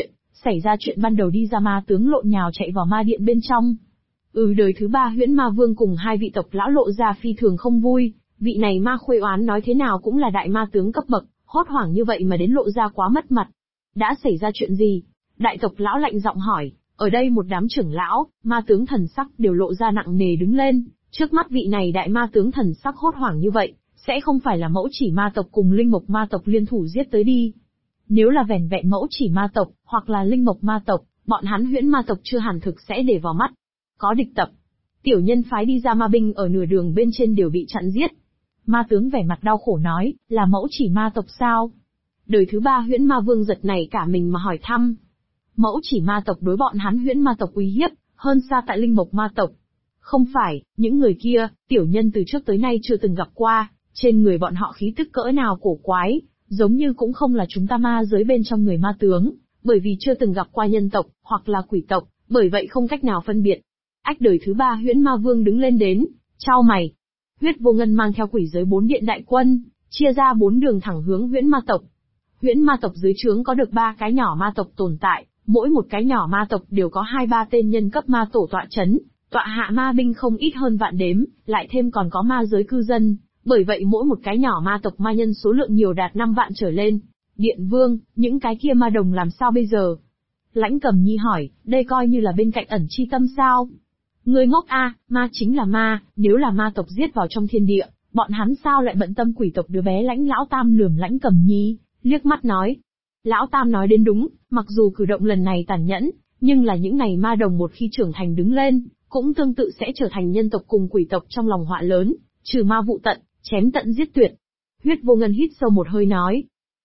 ra chuyện ban đầu đi ra ma tướng lộn nhào chạy vào ma điện bên trong. Đời thứ 3 huyễn ma vương cùng 2 vị tộc lão lộ ra phi thường không vui, vị này ma khuê oán nói thế nào cũng là đại ma tướng cấp bậc, hốt hoảng như vậy mà đến lộ ra quá mất mặt. Đã xảy ra chuyện gì? Đại tộc lão lạnh giọng hỏi, ở đây một đám trưởng lão, ma tướng thần sắc đều lộ ra nặng nề đứng lên, trước mắt vị này đại ma tướng thần sắc hốt hoảng như vậy, sẽ không phải là mẫu chỉ ma tộc cùng linh mộc ma tộc liên thủ giết tới đi. Nếu là vẻn vẹn mẫu chỉ ma tộc, hoặc là linh mộc ma tộc, bọn hắn huyễn ma tộc chưa hẳn thực sẽ để vào mắt. Có địch tập. Tiểu nhân phái đi ra ma binh ở nửa đường bên trên đều bị chặn giết. Ma tướng vẻ mặt đau khổ nói, là mẫu chỉ ma tộc sao? Đời thứ 3 huyễn ma vương giật này cả mình mà hỏi thăm. Mẫu chỉ ma tộc đối bọn hắn huyễn ma tộc uy hiếp, hơn xa tại linh mộc ma tộc. Không phải, những người kia, tiểu nhân từ trước tới nay chưa từng gặp qua, trên người bọn họ khí tức cỡ nào cổ quái, giống như cũng không là chúng ta ma giới bên trong người ma tướng, bởi vì chưa từng gặp qua nhân tộc, hoặc là quỷ tộc, bởi vậy không cách nào phân biệt. Ách đời thứ 3 huyễn ma vương đứng lên đến, chau mày. Huyết vô ngân mang theo quỷ giới 4 điện đại quân, chia ra 4 đường thẳng hướng huyễn ma tộc. Huyễn ma tộc dưới trướng có được 3 cái nhỏ ma tộc tồn tại, mỗi một cái nhỏ ma tộc đều có 2-3 tên nhân cấp ma tổ tọa chấn, tọa hạ ma binh không ít hơn vạn đếm, lại thêm còn có ma giới cư dân, bởi vậy mỗi một cái nhỏ ma tộc ma nhân số lượng nhiều đạt 5 vạn trở lên. Điện vương, những cái kia ma đồng làm sao bây giờ? Lãnh Cầm Nhi hỏi, đây coi như là bên cạnh ẩn chi tâm sao? Ngươi ngốc a, ma chính là ma, nếu là ma tộc giết vào trong thiên địa, bọn hắn sao lại bận tâm quỷ tộc? Đứa bé Lãnh lão tam lườm Lãnh Cầm Nhi, liếc mắt nói. Lão tam nói đến đúng, mặc dù cử động lần này tàn nhẫn, nhưng là những này ma đồng một khi trưởng thành đứng lên, cũng tương tự sẽ trở thành nhân tộc cùng quỷ tộc trong lòng họa lớn, trừ ma vụ tận, chém tận giết tuyệt. Huyết vô ngân hít sâu một hơi nói.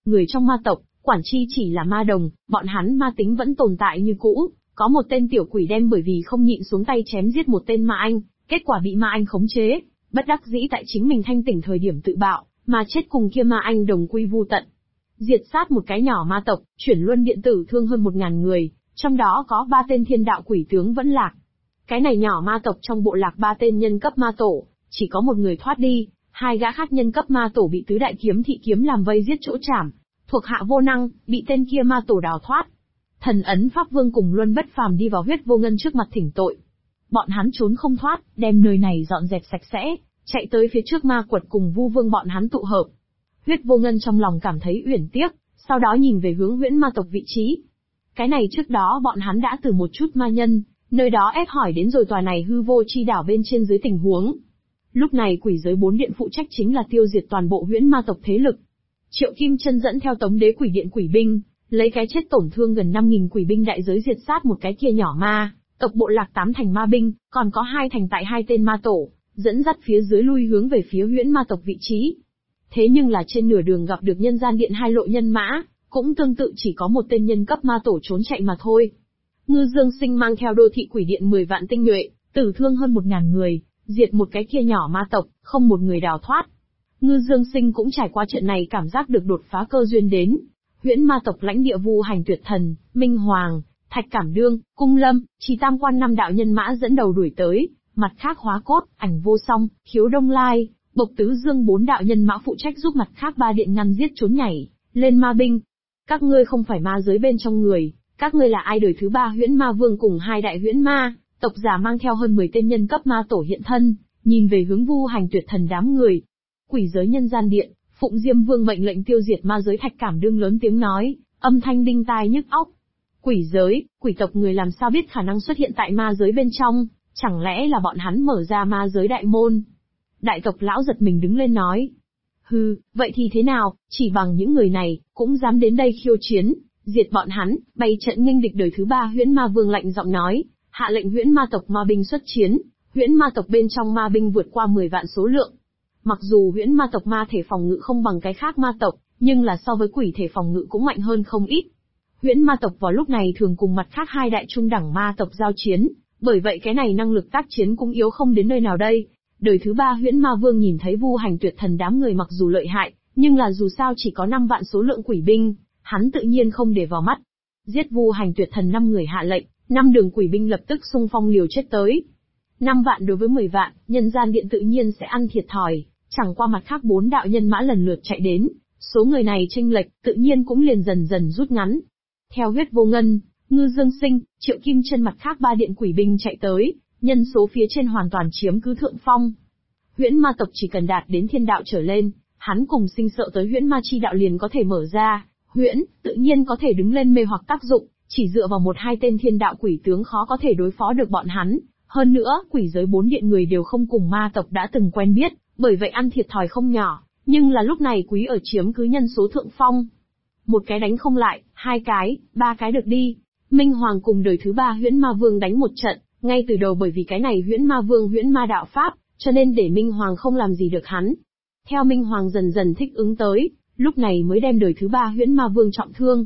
người trong ma tộc, quản chi chỉ là ma đồng, bọn hắn ma tính vẫn tồn tại như cũ, có một tên tiểu quỷ đem bởi vì không nhịn xuống tay chém giết một tên ma anh, kết quả bị ma anh khống chế, bất đắc dĩ tại chính mình thanh tỉnh thời điểm tự bạo, mà chết cùng kia ma anh đồng quy vu tận. Diệt sát một cái nhỏ ma tộc, chuyển luân điện tử thương hơn 1000 người, trong đó có 3 tên thiên đạo quỷ tướng vẫn lạc. Cái này nhỏ ma tộc trong bộ lạc 3 tên nhân cấp ma tổ, chỉ có một người thoát đi, 2 gã khác nhân cấp ma tổ bị tứ đại kiếm thị kiếm làm vây giết chỗ chảm, thuộc hạ vô năng, bị tên kia ma tổ đào thoát. Thần ấn Pháp Vương cùng Luân Bất Phàm đi vào Huyết Vô Ngân trước mặt thỉnh tội. Bọn hắn trốn không thoát, đem nơi này dọn dẹp sạch sẽ, chạy tới phía trước ma quật cùng Vu Vương bọn hắn tụ hợp. Huyết Vô Ngân trong lòng cảm thấy uyển tiếc, sau đó nhìn về hướng Huyễn Ma tộc vị trí. Cái này trước đó bọn hắn đã từ một chút ma nhân, nơi đó ép hỏi đến rồi tòa này hư vô chi đảo bên trên dưới tình huống. Lúc này quỷ giới 4 điện phụ trách chính là tiêu diệt toàn bộ Huyễn Ma tộc thế lực. Triệu Kim Chân dẫn theo Tống Đế Quỷ Điện quỷ binh, lấy cái chết tổn thương gần 5000 quỷ binh đại giới diệt sát một cái kia nhỏ ma tộc bộ lạc 8 thành ma binh, còn có 2 thành tại 2 tên ma tổ, dẫn dắt phía dưới lui hướng về phía Huyễn Ma tộc vị trí. Thế nhưng là trên nửa đường gặp được Nhân Gian Điện 2 lộ nhân mã, cũng tương tự chỉ có một tên nhân cấp ma tổ trốn chạy mà thôi. Ngư Dương Sinh mang theo đô thị quỷ điện 10 vạn tinh nhuệ, tử thương hơn 1000 người, diệt một cái kia nhỏ ma tộc, không một người đào thoát. Ngư Dương Sinh cũng trải qua trận này cảm giác được đột phá cơ duyên đến. Huyễn Ma tộc lãnh địa Vu Hành Tuyệt Thần, Minh Hoàng, Thạch Cảm Đương, Cung Lâm, Chỉ Tam Quan 5 đạo nhân mã dẫn đầu đuổi tới, mặt khác Hóa Cốt, Ảnh Vô Song, Khiếu Đông Lai, Bộc Tứ Dương 4 đạo nhân mã phụ trách giúp mặt khác 3 điện ngăn giết trốn nhảy lên ma binh. Các ngươi không phải ma giới bên trong người, các ngươi là ai? Đời thứ 3 Huyễn Ma Vương cùng 2 đại Huyễn Ma tộc giả mang theo hơn 10 tên nhân cấp ma tổ hiện thân, nhìn về hướng Vu Hành Tuyệt Thần đám người. Quỷ giới Nhân Gian Điện, Phụng Diêm Vương mệnh lệnh tiêu diệt ma giới. Thạch Cảm Đương lớn tiếng nói, âm thanh đinh tai nhức óc. Quỷ giới, quỷ tộc người làm sao biết khả năng xuất hiện tại ma giới bên trong, chẳng lẽ là bọn hắn mở ra ma giới đại môn? Đại tộc lão giật mình đứng lên nói. Hừ, vậy thì thế nào, chỉ bằng những người này, cũng dám đến đây khiêu chiến, diệt bọn hắn, bày trận nghênh địch. Đời thứ 3 Huyễn Ma Vương lạnh giọng nói, hạ lệnh Huyễn Ma tộc ma binh xuất chiến. Huyễn Ma tộc bên trong ma binh vượt qua 10 vạn số lượng. Mặc dù Huyễn Ma tộc ma thể phòng ngự không bằng cái khác ma tộc, nhưng là so với quỷ thể phòng ngự cũng mạnh hơn không ít. Huyễn Ma tộc vào lúc này thường cùng mặt khác 2 đại trung đẳng ma tộc giao chiến, bởi vậy cái này năng lực tác chiến cũng yếu không đến nơi nào đây. Đời thứ 3 Huyễn Ma Vương nhìn thấy Vu Hành Tuyệt Thần đám người mặc dù lợi hại, nhưng là dù sao chỉ có 5 vạn số lượng quỷ binh, hắn tự nhiên không để vào mắt. Giết Vu Hành Tuyệt Thần 5 người hạ lệnh, 5 đường quỷ binh lập tức xung phong liều chết tới. 5 vạn đối với 10 vạn, Nhân Gian Điện tự nhiên sẽ ăn thiệt thòi, chẳng qua mặt khác 4 đạo nhân mã lần lượt chạy đến, số người này chênh lệch, tự nhiên cũng liền dần dần rút ngắn. Theo Huyết Vô Ngân, Ngư Dương Sinh, Triệu Kim Chân mặt khác 3 điện quỷ binh chạy tới, nhân số phía trên hoàn toàn chiếm cứ thượng phong. Huyễn Ma tộc chỉ cần đạt đến thiên đạo trở lên, hắn cùng Sinh sợ tới Huyễn Ma chi đạo liền có thể mở ra, Huyễn, tự nhiên có thể đứng lên mê hoặc tác dụng, chỉ dựa vào 1-2 tên thiên đạo quỷ tướng khó có thể đối phó được bọn hắn. Hơn nữa, quỷ giới 4 điện người đều không cùng ma tộc đã từng quen biết, bởi vậy ăn thiệt thòi không nhỏ, nhưng là lúc này quý ở chiếm cứ nhân số thượng phong. Một cái đánh không lại, 2 cái, 3 cái được đi. Minh Hoàng cùng đời thứ 3 Huyễn Ma Vương đánh một trận, ngay từ đầu bởi vì cái này Huyễn Ma Vương Huyễn Ma đạo pháp, cho nên để Minh Hoàng không làm gì được hắn. Theo Minh Hoàng dần dần thích ứng tới, lúc này mới đem đời thứ 3 Huyễn Ma Vương trọng thương.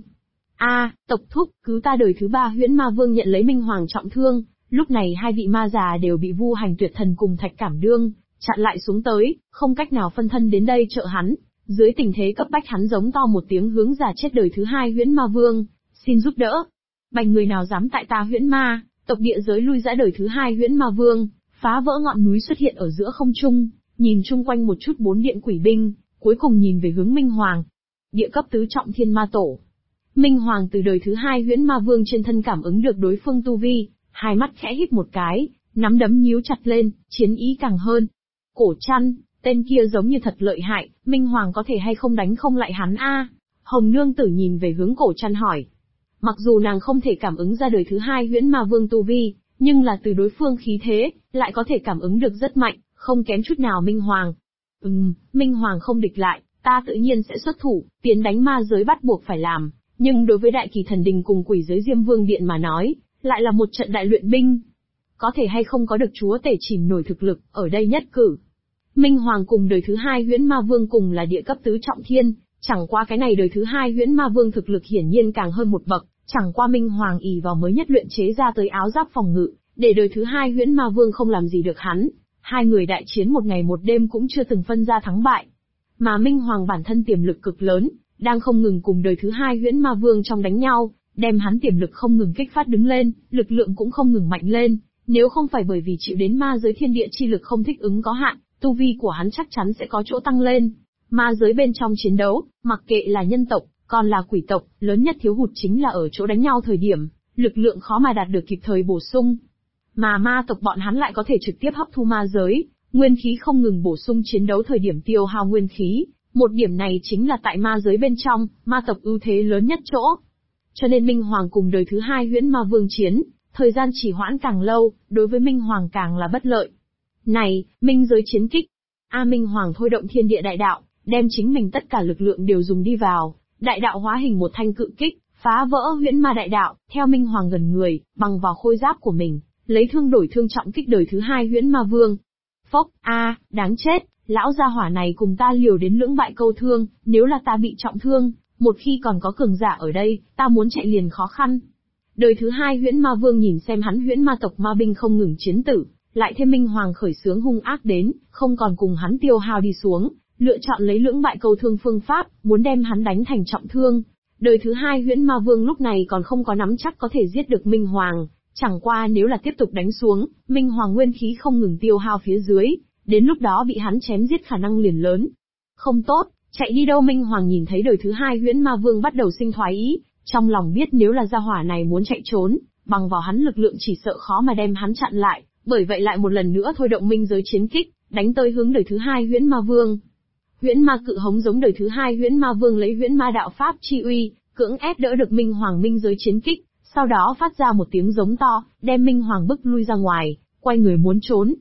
Tộc thúc, cứu ta! Đời thứ 3 Huyễn Ma Vương nhận lấy Minh Hoàng trọng thương, lúc này 2 vị ma già đều bị Vu Hành Tuyệt Thần cùng Thạch Cảm Đương chặn lại xuống tới, không cách nào phân thân đến đây trợ hắn. Dưới tình thế cấp bách hắn giống to một tiếng hướng giả chết đời thứ 2 Huyễn Ma Vương, xin giúp đỡ. Bành người nào dám tại ta Huyễn Ma tộc địa giới lui ra. Đời thứ 2 Huyễn Ma Vương phá vỡ ngọn núi xuất hiện ở giữa không trung, nhìn chung quanh một chút 4 điện quỷ binh, cuối cùng nhìn về hướng Minh Hoàng. Địa cấp tứ trọng thiên ma tổ. Minh Hoàng từ đời thứ 2 Huyễn Ma Vương trên thân cảm ứng được đối phương tu vi, hai mắt khẽ híp một cái, nắm đấm nhíu chặt lên, chiến ý càng hơn. Cổ Trăn, tên kia giống như thật lợi hại, Minh Hoàng có thể hay không đánh không lại hắn a? Hồng Nương Tử nhìn về hướng Cổ Trăn hỏi. Mặc dù nàng không thể cảm ứng ra đời thứ 2 Huyễn Ma Vương tu vi, nhưng là từ đối phương khí thế, lại có thể cảm ứng được rất mạnh, không kém chút nào Minh Hoàng. Minh Hoàng không địch lại, ta tự nhiên sẽ xuất thủ, tiến đánh ma giới bắt buộc phải làm, nhưng đối với Đại Kỳ Thần Đình cùng quỷ giới Diêm Vương Điện mà nói, lại là một trận đại luyện binh. Có thể hay không có được chúa tể chìm nổi thực lực, ở đây nhất cử. Minh Hoàng cùng đời thứ 2 Huyễn Ma Vương cùng là địa cấp tứ trọng thiên, Chẳng qua cái này đời thứ hai Huyễn Ma Vương thực lực hiển nhiên càng hơn một bậc, chẳng qua Minh Hoàng ỷ vào mới nhất luyện chế ra tới áo giáp phòng ngự, để đời thứ hai Huyễn Ma Vương không làm gì được hắn. Hai người đại chiến một ngày một đêm cũng chưa từng phân ra thắng bại. Mà Minh Hoàng bản thân tiềm lực cực lớn, đang không ngừng cùng đời thứ hai Huyễn Ma Vương trong đánh nhau, đem hắn tiềm lực không ngừng kích phát đứng lên, lực lượng cũng không ngừng mạnh lên. Nếu không phải bởi vì chịu đến ma giới thiên địa chi lực không thích ứng có hạn, tu vi của hắn chắc chắn sẽ có chỗ tăng lên. Ma giới bên trong chiến đấu, mặc kệ là nhân tộc, còn là quỷ tộc, lớn nhất thiếu hụt chính là ở chỗ đánh nhau thời điểm, lực lượng khó mà đạt được kịp thời bổ sung. Mà ma tộc bọn hắn lại có thể trực tiếp hấp thu ma giới, nguyên khí không ngừng bổ sung chiến đấu thời điểm tiêu hao nguyên khí. Một điểm này chính là tại ma giới bên trong, ma tộc ưu thế lớn nhất chỗ. Cho nên Minh Hoàng cùng đời thứ hai Huyễn Ma Vương chiến, thời gian trì hoãn càng lâu, đối với Minh Hoàng càng là bất lợi. Này, minh giới chiến kích. Minh Hoàng thôi động thiên địa đại đạo, đem chính mình tất cả lực lượng đều dùng đi vào, đại đạo hóa hình một thanh cự kích, phá vỡ Huyễn Ma đại đạo, theo Minh Hoàng gần người, bằng vào khôi giáp của mình, lấy thương đổi thương trọng kích đời thứ hai Huyễn Ma Vương. Phốc, đáng chết, lão gia hỏa này cùng ta liều đến lưỡng bại câu thương, nếu là ta bị trọng thương, một khi còn có cường giả ở đây, ta muốn chạy liền khó khăn. Đời thứ hai Huyễn Ma Vương nhìn xem hắn Huyễn Ma tộc ma binh không ngừng chiến tử, lại thêm Minh Hoàng khởi xướng hung ác đến, không còn cùng hắn tiêu hao đi xuống, lựa chọn lấy lưỡng bại câu thương phương pháp, muốn đem hắn đánh thành trọng thương. Đời thứ hai Huyễn Ma Vương lúc này còn không có nắm chắc có thể giết được Minh Hoàng, chẳng qua nếu là tiếp tục đánh xuống, Minh Hoàng nguyên khí không ngừng tiêu hao phía dưới, đến lúc đó bị hắn chém giết khả năng liền lớn. Không tốt, chạy đi đâu? Minh Hoàng nhìn thấy đời thứ hai Huyễn Ma Vương bắt đầu sinh thoái ý, trong lòng biết nếu là gia hỏa này muốn chạy trốn, bằng vào hắn lực lượng chỉ sợ khó mà đem hắn chặn lại, bởi vậy lại một lần nữa thôi động minh giới chiến kích, đánh tới hướng đời thứ hai Huyễn Ma Vương. Huyễn Ma cự hống giống đời thứ hai Huyễn Ma Vương lấy Huyễn Ma đạo pháp chi uy, cưỡng ép đỡ được Minh Hoàng minh giới chiến kích, sau đó phát ra một tiếng giống to, đem Minh Hoàng bức lui ra ngoài, quay người muốn trốn.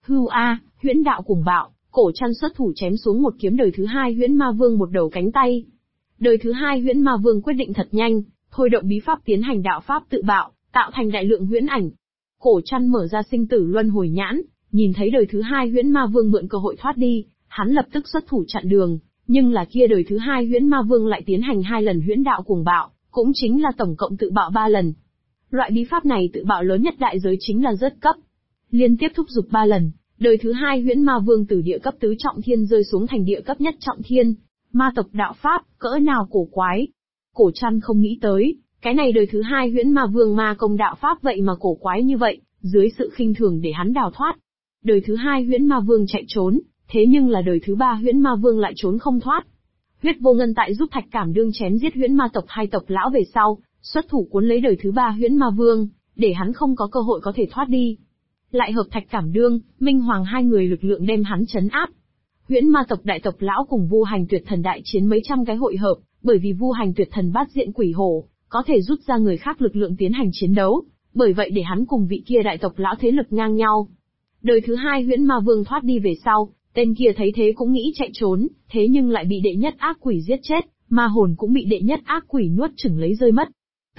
Huyễn đạo cuồng bạo, Cổ Trăn xuất thủ chém xuống một kiếm đời thứ hai Huyễn Ma Vương một đầu cánh tay. Đời thứ hai Huyễn Ma Vương quyết định thật nhanh, thôi động bí pháp tiến hành đạo pháp tự bạo, tạo thành đại lượng huyễn ảnh. Cổ Trăn mở ra sinh tử luân hồi nhãn, nhìn thấy đời thứ hai Huyễn Ma Vương mượn cơ hội thoát đi, hắn lập tức xuất thủ chặn đường, nhưng là kia đời thứ hai Huyễn Ma Vương lại tiến hành 2 lần huyễn đạo cuồng bạo, cũng chính là tổng cộng tự bạo 3 lần. Loại bí pháp này tự bạo lớn nhất đại giới chính là rớt cấp. Liên tiếp thúc giục 3 lần, đời thứ hai Huyễn Ma Vương từ địa cấp tứ trọng thiên rơi xuống thành địa cấp nhất trọng thiên. Ma tộc đạo pháp, cỡ nào cổ quái. Cổ Trăn không nghĩ tới, cái này đời thứ hai Huyễn Ma Vương ma công đạo pháp vậy mà cổ quái như vậy, dưới sự khinh thường để hắn đào thoát. Đời thứ hai Huyễn Ma Vương chạy trốn, thế nhưng là đời thứ ba Huyễn Ma Vương lại trốn không thoát. Huyết Vô Ngân tại giúp Thạch Cảm Đương chém giết Huyễn Ma tộc hai tộc lão về sau, xuất thủ cuốn lấy đời thứ ba Huyễn Ma Vương, để hắn không có cơ hội có thể thoát đi. Lại hợp Thạch Cảm Đương, Minh Hoàng hai người lực lượng đem hắn trấn áp. Huyễn Ma tộc đại tộc lão cùng Vu Hành Tuyệt Thần đại chiến mấy trăm cái hội hợp, bởi vì Vu Hành Tuyệt Thần bát diện quỷ hổ, có thể rút ra người khác lực lượng tiến hành chiến đấu, bởi vậy để hắn cùng vị kia đại tộc lão thế lực ngang nhau. Đời thứ hai Huyễn Ma Vương thoát đi về sau, tên kia thấy thế cũng nghĩ chạy trốn, thế nhưng lại bị đệ nhất ác quỷ giết chết, ma hồn cũng bị đệ nhất ác quỷ nuốt chửng lấy rơi mất.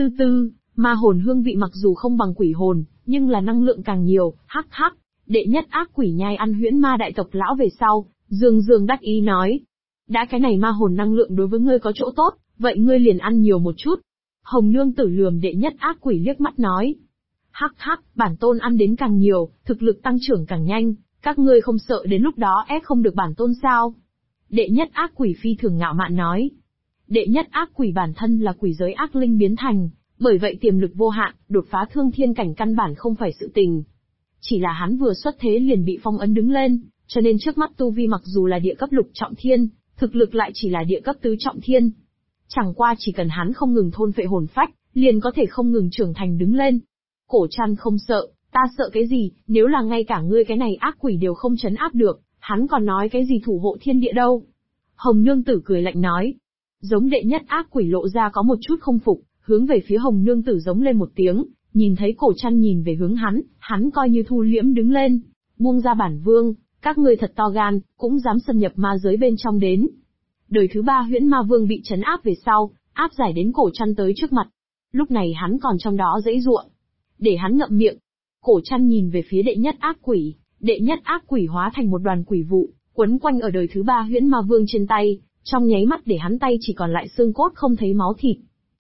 Ma hồn hương vị mặc dù không bằng quỷ hồn, nhưng là năng lượng càng nhiều, hắc hắc. Đệ nhất ác quỷ nhai ăn Huyễn Ma đại tộc lão về sau, Dương đắc ý nói. Đã cái này ma hồn năng lượng đối với ngươi có chỗ tốt, vậy ngươi liền ăn nhiều một chút. Hồng Nương Tử lườm đệ nhất ác quỷ liếc mắt nói. Hắc hắc, bản tôn ăn đến càng nhiều, thực lực tăng trưởng càng nhanh, các ngươi không sợ đến lúc đó ép không được bản tôn sao? Đệ nhất ác quỷ phi thường ngạo mạn nói. Đệ nhất ác quỷ bản thân là quỷ giới ác linh biến thành, bởi vậy tiềm lực vô hạn, đột phá thương thiên cảnh căn bản không phải sự tình. Chỉ là hắn vừa xuất thế liền bị phong ấn đứng lên, cho nên trước mắt tu vi mặc dù là địa cấp lục trọng thiên, thực lực lại chỉ là địa cấp tứ trọng thiên. Chẳng qua chỉ cần hắn không ngừng thôn phệ hồn phách, liền có thể không ngừng trưởng thành đứng lên. Cổ Trăn không sợ, ta sợ cái gì, nếu là ngay cả ngươi cái này ác quỷ đều không trấn áp được, hắn còn nói cái gì thủ hộ thiên địa đâu. Hồng Nương Tử cười lạnh nói. Giống đệ nhất ác quỷ lộ ra có một chút không phục, hướng về phía Hồng Nương Tử giống lên một tiếng, nhìn thấy Cổ Trăn nhìn về hướng hắn coi như thu liễm đứng lên, buông ra bản vương, các ngươi thật to gan, cũng dám xâm nhập ma giới bên trong đến. Đời thứ ba Huyễn Ma Vương bị trấn áp về sau, áp giải đến Cổ Trăn tới trước mặt. Lúc này hắn còn trong đó giãy giụa. Để hắn ngậm miệng. Cổ Trăn nhìn về phía đệ nhất ác quỷ hóa thành một đoàn quỷ vụ, quấn quanh ở đời thứ ba Huyễn Ma Vương trên tay, trong nháy mắt để hắn tay chỉ còn lại xương cốt không thấy máu thịt.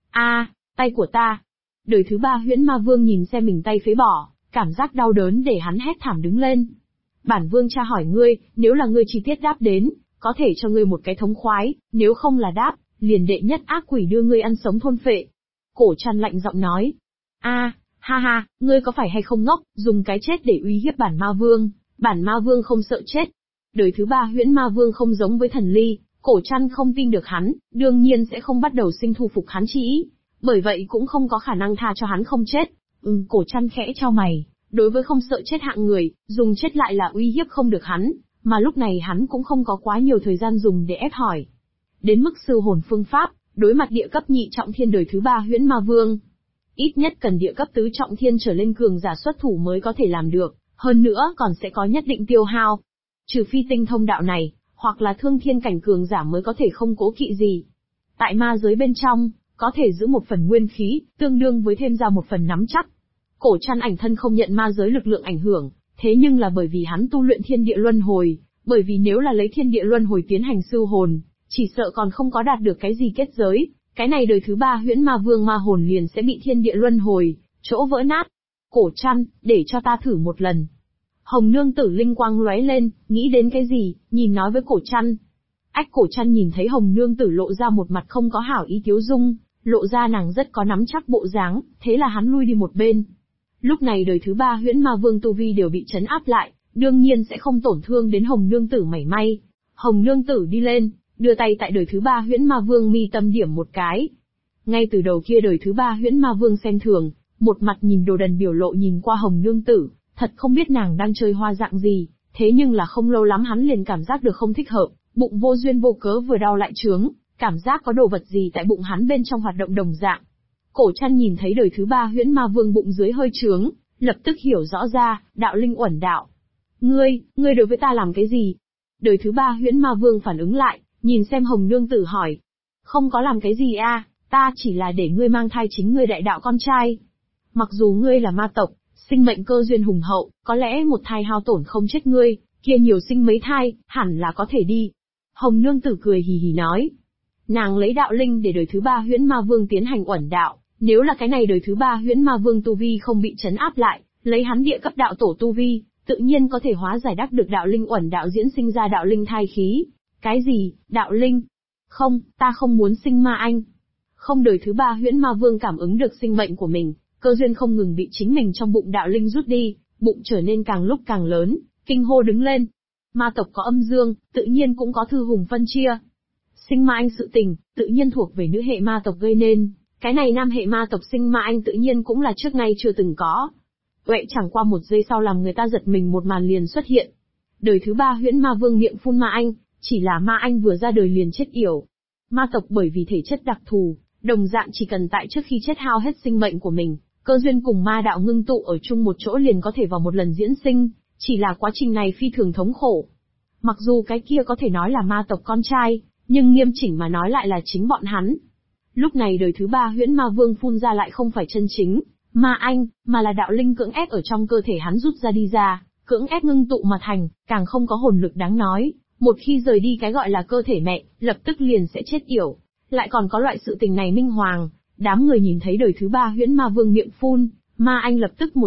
Tay của ta! Đời thứ 3 Huyễn Ma Vương nhìn xem mình tay phế bỏ, cảm giác đau đớn để hắn hét thảm đứng lên. Bản vương tra hỏi ngươi, nếu là ngươi chi tiết đáp đến, có thể cho ngươi một cái thống khoái, nếu không là đáp, liền đệ nhất ác quỷ đưa ngươi ăn sống thôn phệ. Cổ Trăn lạnh giọng nói. Ha, ngươi có phải hay không ngốc, dùng cái chết để uy hiếp bản ma vương không sợ chết. Đời thứ 3 Huyễn Ma Vương không giống với Thần Ly, Cổ Trăn không tin được hắn, đương nhiên sẽ không bắt đầu sinh thu phục hắn chi ý, bởi vậy cũng không có khả năng tha cho hắn không chết. Cổ Trăn khẽ chau mày, đối với không sợ chết hạng người, dùng chết lại là uy hiếp không được hắn, mà lúc này hắn cũng không có quá nhiều thời gian dùng để ép hỏi. Đến mức sư hồn phương pháp, đối mặt địa cấp nhị trọng thiên đời thứ 3 Huyễn Ma Vương, ít nhất cần địa cấp tứ trọng thiên trở lên cường giả xuất thủ mới có thể làm được, hơn nữa còn sẽ có nhất định tiêu hao. Trừ phi tinh thông đạo này, hoặc là thương thiên cảnh cường giả mới có thể không cố kỵ gì. Tại ma giới bên trong, có thể giữ một phần nguyên khí, tương đương với thêm ra một phần nắm chắc. Cổ Trăn ảnh thân không nhận ma giới lực lượng ảnh hưởng, thế nhưng là bởi vì hắn tu luyện thiên địa luân hồi, bởi vì nếu là lấy thiên địa luân hồi tiến hành sư hồn, chỉ sợ còn không có đạt được cái gì kết giới, cái này đời thứ 3 Huyễn Ma Vương ma hồn liền sẽ bị thiên địa luân hồi chỗ vỡ nát. Cổ Trăn, để cho ta thử một lần. Hồng Nương Tử linh quang lóe lên, nghĩ đến cái gì, nhìn nói với Cổ Trăn. Cổ Trăn nhìn thấy Hồng Nương Tử lộ ra một mặt không có hảo ý tiếu dung, lộ ra nàng rất có nắm chắc bộ dáng, thế là hắn lui đi một bên. Lúc này đời thứ 3 Huyễn Ma Vương tu vi đều bị trấn áp lại, đương nhiên sẽ không tổn thương đến Hồng Nương Tử mảy may. Hồng Nương Tử đi lên, đưa tay tại đời thứ 3 Huyễn Ma Vương mi tâm điểm một cái. Ngay từ đầu kia đời thứ 3 Huyễn Ma Vương xem thường, một mặt nhìn đồ đần biểu lộ nhìn qua Hồng Nương Tử, thật không biết nàng đang chơi hoa dạng gì, thế nhưng là không lâu lắm hắn liền cảm giác được không thích hợp, bụng vô duyên vô cớ vừa đau lại trướng, cảm giác có đồ vật gì tại bụng hắn bên trong hoạt động đồng dạng. Cổ Trăn nhìn thấy đời thứ 3 Huyễn Ma Vương bụng dưới hơi trướng, lập tức hiểu rõ ra, đạo linh uẩn đạo. Ngươi đối với ta làm cái gì? Đời thứ 3 Huyễn Ma Vương phản ứng lại, nhìn xem Hồng Nương Tử hỏi. Không có làm cái gì ta chỉ là để ngươi mang thai chính ngươi đại đạo con trai. Mặc dù ngươi là ma tộc, sinh mệnh cơ duyên hùng hậu, có lẽ một thai hao tổn không chết ngươi, kia nhiều sinh mấy thai, hẳn là có thể đi. Hồng Nương Tử cười hì hì nói. Nàng lấy đạo linh để đời thứ 3 Huyễn Ma Vương tiến hành uẩn đạo, nếu là cái này đời thứ 3 Huyễn Ma Vương tu vi không bị trấn áp lại, lấy hắn địa cấp đạo tổ tu vi, tự nhiên có thể hóa giải đắc được đạo linh uẩn đạo diễn sinh ra đạo linh thai khí. Cái gì, đạo linh? Không, ta không muốn sinh ma anh. Không, đời thứ 3 Huyễn Ma Vương cảm ứng được sinh mệnh của mình, cơ duyên không ngừng bị chính mình trong bụng đạo linh rút đi, bụng trở nên càng lúc càng lớn, kinh hô đứng lên. Ma tộc có âm dương, tự nhiên cũng có thư hùng phân chia. Sinh ma anh sự tình, tự nhiên thuộc về nữ hệ ma tộc gây nên, cái này nam hệ ma tộc sinh ma anh tự nhiên cũng là trước nay chưa từng có. Vậy chẳng qua một giây sau làm người ta giật mình một màn liền xuất hiện. Đời thứ 3 Huyễn Ma Vương miệng phun ma anh, chỉ là ma anh vừa ra đời liền chết yểu. Ma tộc bởi vì thể chất đặc thù, đồng dạng chỉ cần tại trước khi chết hao hết sinh mệnh của mình, cơ duyên cùng ma đạo ngưng tụ ở chung một chỗ liền có thể vào một lần diễn sinh, chỉ là quá trình này phi thường thống khổ. Mặc dù cái kia có thể nói là ma tộc con trai, nhưng nghiêm chỉnh mà nói lại là chính bọn hắn. Lúc này đời thứ 3 Huyễn Ma Vương phun ra lại không phải chân chính ma anh, mà là đạo linh cưỡng ép ở trong cơ thể hắn rút ra đi ra, cưỡng ép ngưng tụ mà thành, càng không có hồn lực đáng nói. Một khi rời đi cái gọi là cơ thể mẹ, lập tức liền sẽ chết yểu. Lại còn có loại sự tình này minh hoàng, đám người nhìn thấy đời thứ 3 Huyễn Ma Vương miệng phun, ma anh lập tức một